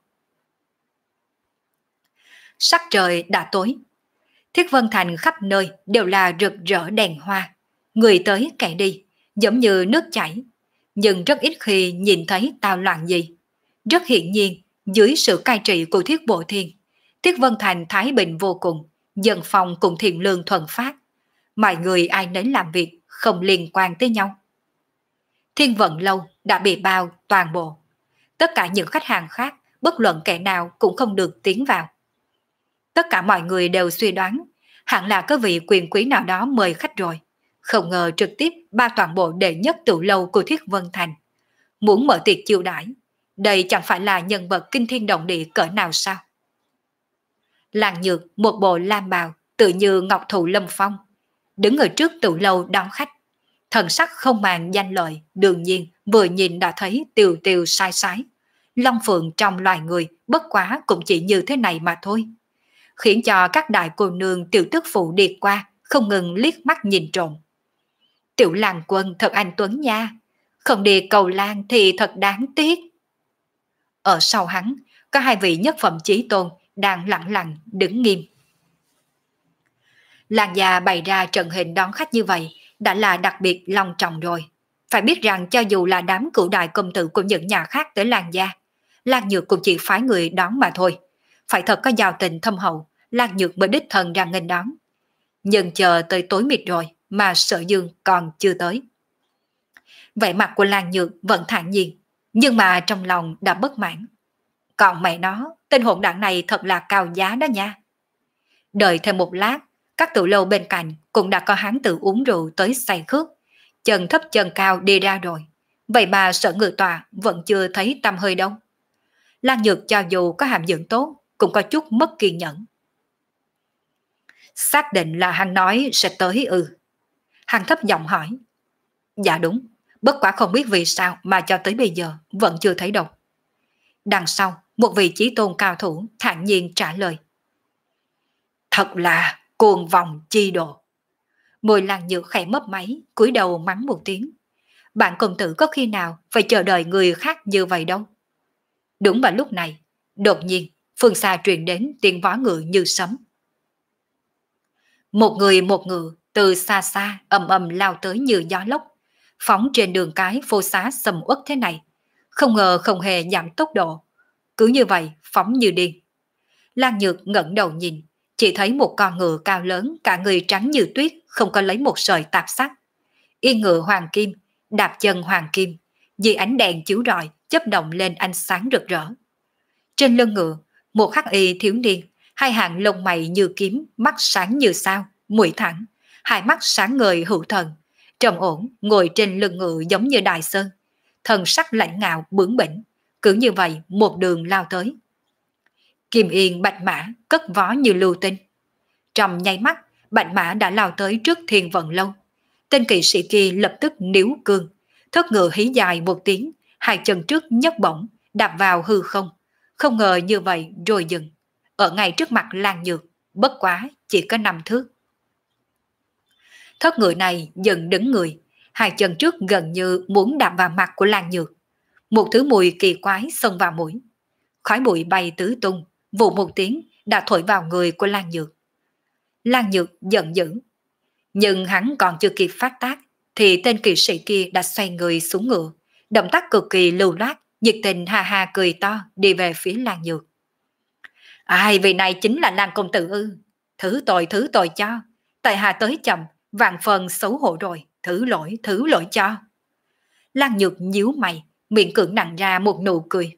Sắc trời đã tối. Thiết Vân Thành khắp nơi đều là rực rỡ đèn hoa. Người tới kẻ đi, giống như nước chảy. Nhưng rất ít khi nhìn thấy tao loạn gì. Rất hiển nhiên, dưới sự cai trị của Thiết Bộ Thiên, Thiết Vân Thành thái bình vô cùng, dân phòng cùng thiện lương thuần phát. Mọi người ai nấy làm việc, không liên quan tới nhau. Thiên Vận Lâu đã bị bao toàn bộ. Tất cả những khách hàng khác, bất luận kẻ nào cũng không được tiến vào. Tất cả mọi người đều suy đoán, hẳn là có vị quyền quý nào đó mời khách rồi. Không ngờ trực tiếp ba toàn bộ đệ nhất tựu lâu của Thiết Vân Thành. Muốn mở tiệc chiêu đãi, đây chẳng phải là nhân vật kinh thiên động địa cỡ nào sao? Lan Nhược một bộ lam bào, tự như ngọc thụ lâm phong, đứng ở trước tựu lâu đón khách. Thần sắc không màng danh lợi, đương nhiên vừa nhìn đã thấy tiều tiều sai sái. Long phượng trong loài người bất quá cũng chỉ như thế này mà thôi. Khiến cho các đại cô nương tiểu tức phụ điệt qua không ngừng liếc mắt nhìn trộm. Tiểu Lang Quân thật anh tuấn nha, không đi cầu Lan thì thật đáng tiếc. Ở sau hắn, có hai vị nhất phẩm chí tôn đang lặng lặng đứng nghiêm. Làng già bày ra trận hình đón khách như vậy đã là đặc biệt long trọng rồi. Phải biết rằng cho dù là đám cửu đại công tử của những nhà khác tới làng gia, Lan Nhược cũng chỉ phái người đón mà thôi. Phải thật có giao tình thâm hậu, Lan Nhược mới đích thân ra nghênh đón. Nhưng chờ tới tối mịt rồi mà Sở Dương còn chưa tới. Vẻ mặt của Lan Nhược vẫn thản nhiên, nhưng mà trong lòng đã bất mãn. Còn mẹ nó, tên hỗn đảng này thật là cao giá đó nha. Đợi thêm một lát, các tiểu lâu bên cạnh cũng đã có hán tử uống rượu tới say khước, chân thấp chân cao đi ra rồi. Vậy mà Sở Ngự Tọa vẫn chưa thấy tăm hơi đâu. Lan Nhược cho dù có hàm dưỡng tốt, cũng có chút mất kiên nhẫn. Xác định là hắn nói sẽ tới ư? Hắn thấp giọng hỏi. Dạ đúng, bất quả không biết vì sao mà cho tới bây giờ vẫn chưa thấy đâu. Đằng sau, một vị chí tôn cao thủ thản nhiên trả lời. Thật là cuồng vòng chi độ. Môi Lan Nhược khẽ mấp máy, cúi đầu mắng một tiếng. Bạn công tử có khi nào phải chờ đợi người khác như vậy đâu. Đúng vào lúc này, đột nhiên, phương xa truyền đến tiếng vó ngựa như sấm. Một người một ngựa từ xa xa ầm ầm lao tới như gió lốc, phóng trên đường cái phô xá sầm uất thế này. Không ngờ không hề giảm tốc độ. Cứ như vậy, phóng như điên. Lan Nhược ngẩng đầu nhìn, chỉ thấy một con ngựa cao lớn, cả người trắng như tuyết, không có lấy một sợi tạp sắc. Yên ngựa hoàng kim, đạp chân hoàng kim, dưới ánh đèn chiếu rọi, chớp động lên ánh sáng rực rỡ. Trên lưng ngựa, một hắc y thiếu niên, hai hàng lông mày như kiếm, mắt sáng như sao, mũi thẳng, hai mắt sáng ngời hữu thần, trầm ổn ngồi trên lưng ngựa giống như đại sơn, thần sắc lãnh ngạo bướng bỉnh, cứ như vậy một đường lao tới. Kim Yên bạch mã cất vó như lưu tinh. Trong nháy mắt, bạch mã đã lao tới trước Thiên Vận Lâu. Tên kỵ sĩ kia lập tức níu cương, thất ngựa hí dài một tiếng, hai chân trước nhấc bổng, đạp vào hư không. Không ngờ như vậy rồi dừng, ở ngay trước mặt Lan Nhược, bất quá chỉ có năm thước. Thất ngựa này dần đứng người, hai chân trước gần như muốn đạp vào mặt của Lan Nhược. Một thứ mùi kỳ quái xông vào mũi. Khói bụi bay tứ tung, vụ một tiếng đã thổi vào người của Lan Nhược. Lan Nhược giận dữ. Nhưng hắn còn chưa kịp phát tác, thì tên kỵ sĩ kia đã xoay người xuống ngựa. Động tác cực kỳ lưu loát, nhiệt tình ha ha cười to đi về phía Lan Nhược. Ai, vị này chính là Lan công tử ư? Thứ tội thứ tội cho. Tại hạ tới chậm, vạn phần xấu hổ rồi, thứ lỗi thứ lỗi cho. Lan Nhược nhíu mày, miệng cưỡng nặng ra một nụ cười.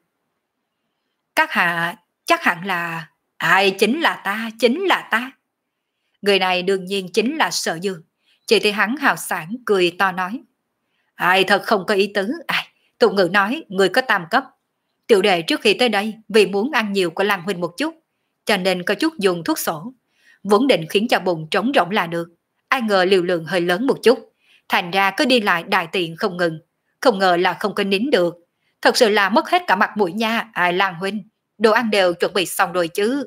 Các hạ chắc hẳn là... Ai, chính là ta, chính là ta. Người này đương nhiên chính là Sở Dương. Chỉ thấy hắn hào sảng cười to nói. Ai, thật không có ý tứ. Ai, tục ngữ nói người có tam cấp. Tiểu đệ trước khi tới đây vì muốn ăn nhiều của Lan huynh một chút, cho nên có chút dùng thuốc sổ. Vốn định khiến cho bụng trống rỗng là được. Ai ngờ liều lượng hơi lớn một chút. Thành ra cứ đi lại đại tiện không ngừng. Không ngờ là không có nín được. Thật sự là mất hết cả mặt mũi nha. Ai, Lan huynh, đồ ăn đều chuẩn bị xong rồi chứ.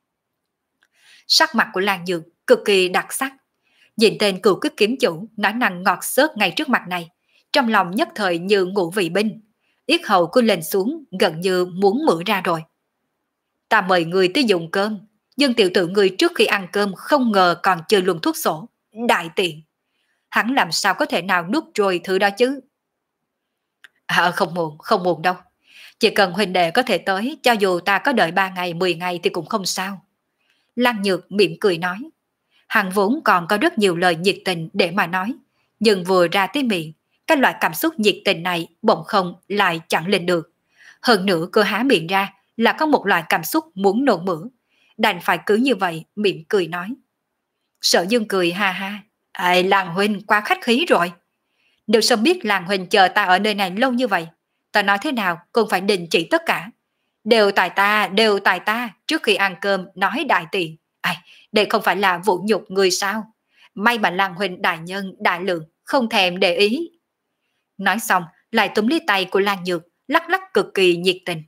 Sắc mặt của Lan Nhược cực kỳ đặc sắc. Nhìn tên cựu kích kiếm chủ nói năng ngọt xớt ngay trước mặt này, trong lòng nhất thời như ngũ vị binh, yết hầu cứ lên xuống gần như muốn mửa ra rồi. Ta mời người tới dùng cơm, nhưng tiểu tử người trước khi ăn cơm không ngờ còn chơi luôn thuốc sổ, đại tiện. Hắn làm sao có thể nào nuốt trôi thứ đó chứ? À, không muộn, không muộn đâu. Chỉ cần huynh đệ có thể tới, cho dù ta có đợi ba ngày, mười ngày thì cũng không sao. Lan Nhược mỉm cười nói. Hắn vốn còn có rất nhiều lời nhiệt tình để mà nói, nhưng vừa ra tới miệng, cái loại cảm xúc nhiệt tình này bỗng không lại chẳng lên được. Hơn nữa cơ há miệng ra là có một loại cảm xúc muốn nôn mửa, đành phải cứ như vậy mỉm cười nói. Sở Dương cười ha ha. Ai, Lan huynh quá khách khí rồi. Nếu sớm biết Lan huynh chờ ta ở nơi này lâu như vậy, ta nói thế nào cũng phải đình chỉ tất cả. Đều tại ta, đều tại ta, trước khi ăn cơm nói đại tiện. Ai, đây không phải là vũ nhục người sao? May mà Lan huynh đại nhân, đại lượng, không thèm để ý. Nói xong, lại túm lấy tay của Lan Nhược, lắc lắc cực kỳ nhiệt tình.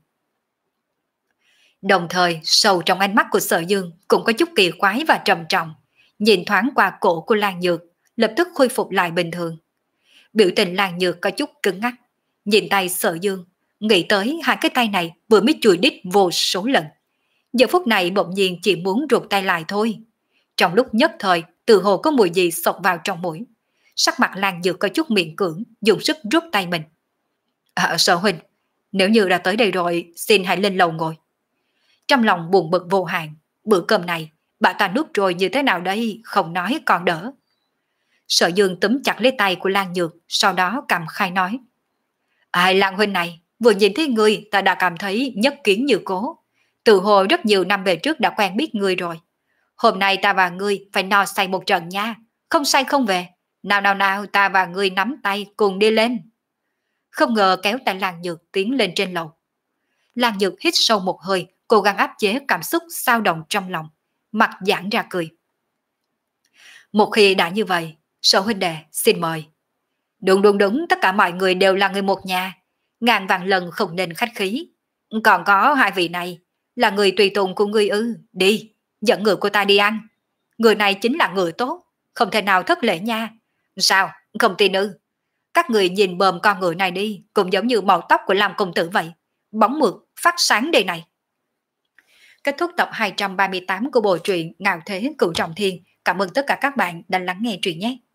Đồng thời, sâu trong ánh mắt của Sở Dương cũng có chút kỳ quái và trầm trọng. Nhìn thoáng qua cổ của Lan Nhược, lập tức khôi phục lại bình thường. Biểu tình Lan Nhược có chút cứng ngắc. Nhìn tay Sở Dương, nghĩ tới hai cái tay này vừa mới chùi đít vô số lần. Giờ phút này bỗng nhiên chỉ muốn rụt tay lại thôi. Trong lúc nhất thời, tự hồ có mùi gì xộc vào trong mũi. Sắc mặt Lan Nhược có chút miễn cưỡng, dùng sức rút tay mình. À, Sở huynh, nếu như đã tới đây rồi, xin hãy lên lầu ngồi. Trong lòng buồn bực vô hạn, bữa cơm này, bà ta nuốt rồi như thế nào đây, không nói còn đỡ. Sở Dương túm chặt lấy tay của Lan Nhược, sau đó cầm khai nói. Ai Lan huynh này, vừa nhìn thấy ngươi ta đã cảm thấy nhất kiến như cố. Từ hồi rất nhiều năm về trước đã quen biết ngươi rồi. Hôm nay ta và ngươi phải no say một trận nha, không say không về. Nào nào nào ta và ngươi nắm tay cùng đi lên. Không ngờ kéo tay Lan Nhược tiến lên trên lầu. Lan Nhược hít sâu một hơi, cố gắng áp chế cảm xúc xao động trong lòng, mặt giãn ra cười. Một khi đã như vậy, Sở huynh đệ xin mời. Đúng đúng đúng, tất cả mọi người đều là người một nhà, ngàn vạn lần không nên khách khí. Còn có hai vị này, là người tùy tùng của ngươi ư, đi, dẫn người của ta đi ăn. Người này chính là người tốt, không thể nào thất lễ nha. Sao, không tin ư? Các người nhìn bờm con người này đi, cũng giống như màu tóc của Lam công tử vậy, bóng mượt, phát sáng đây này. Kết thúc tập hai trăm ba mươi tám của bộ truyện Ngạo Thế Cửu Trọng Thiên. Cảm ơn tất cả các bạn đã lắng nghe truyện nhé.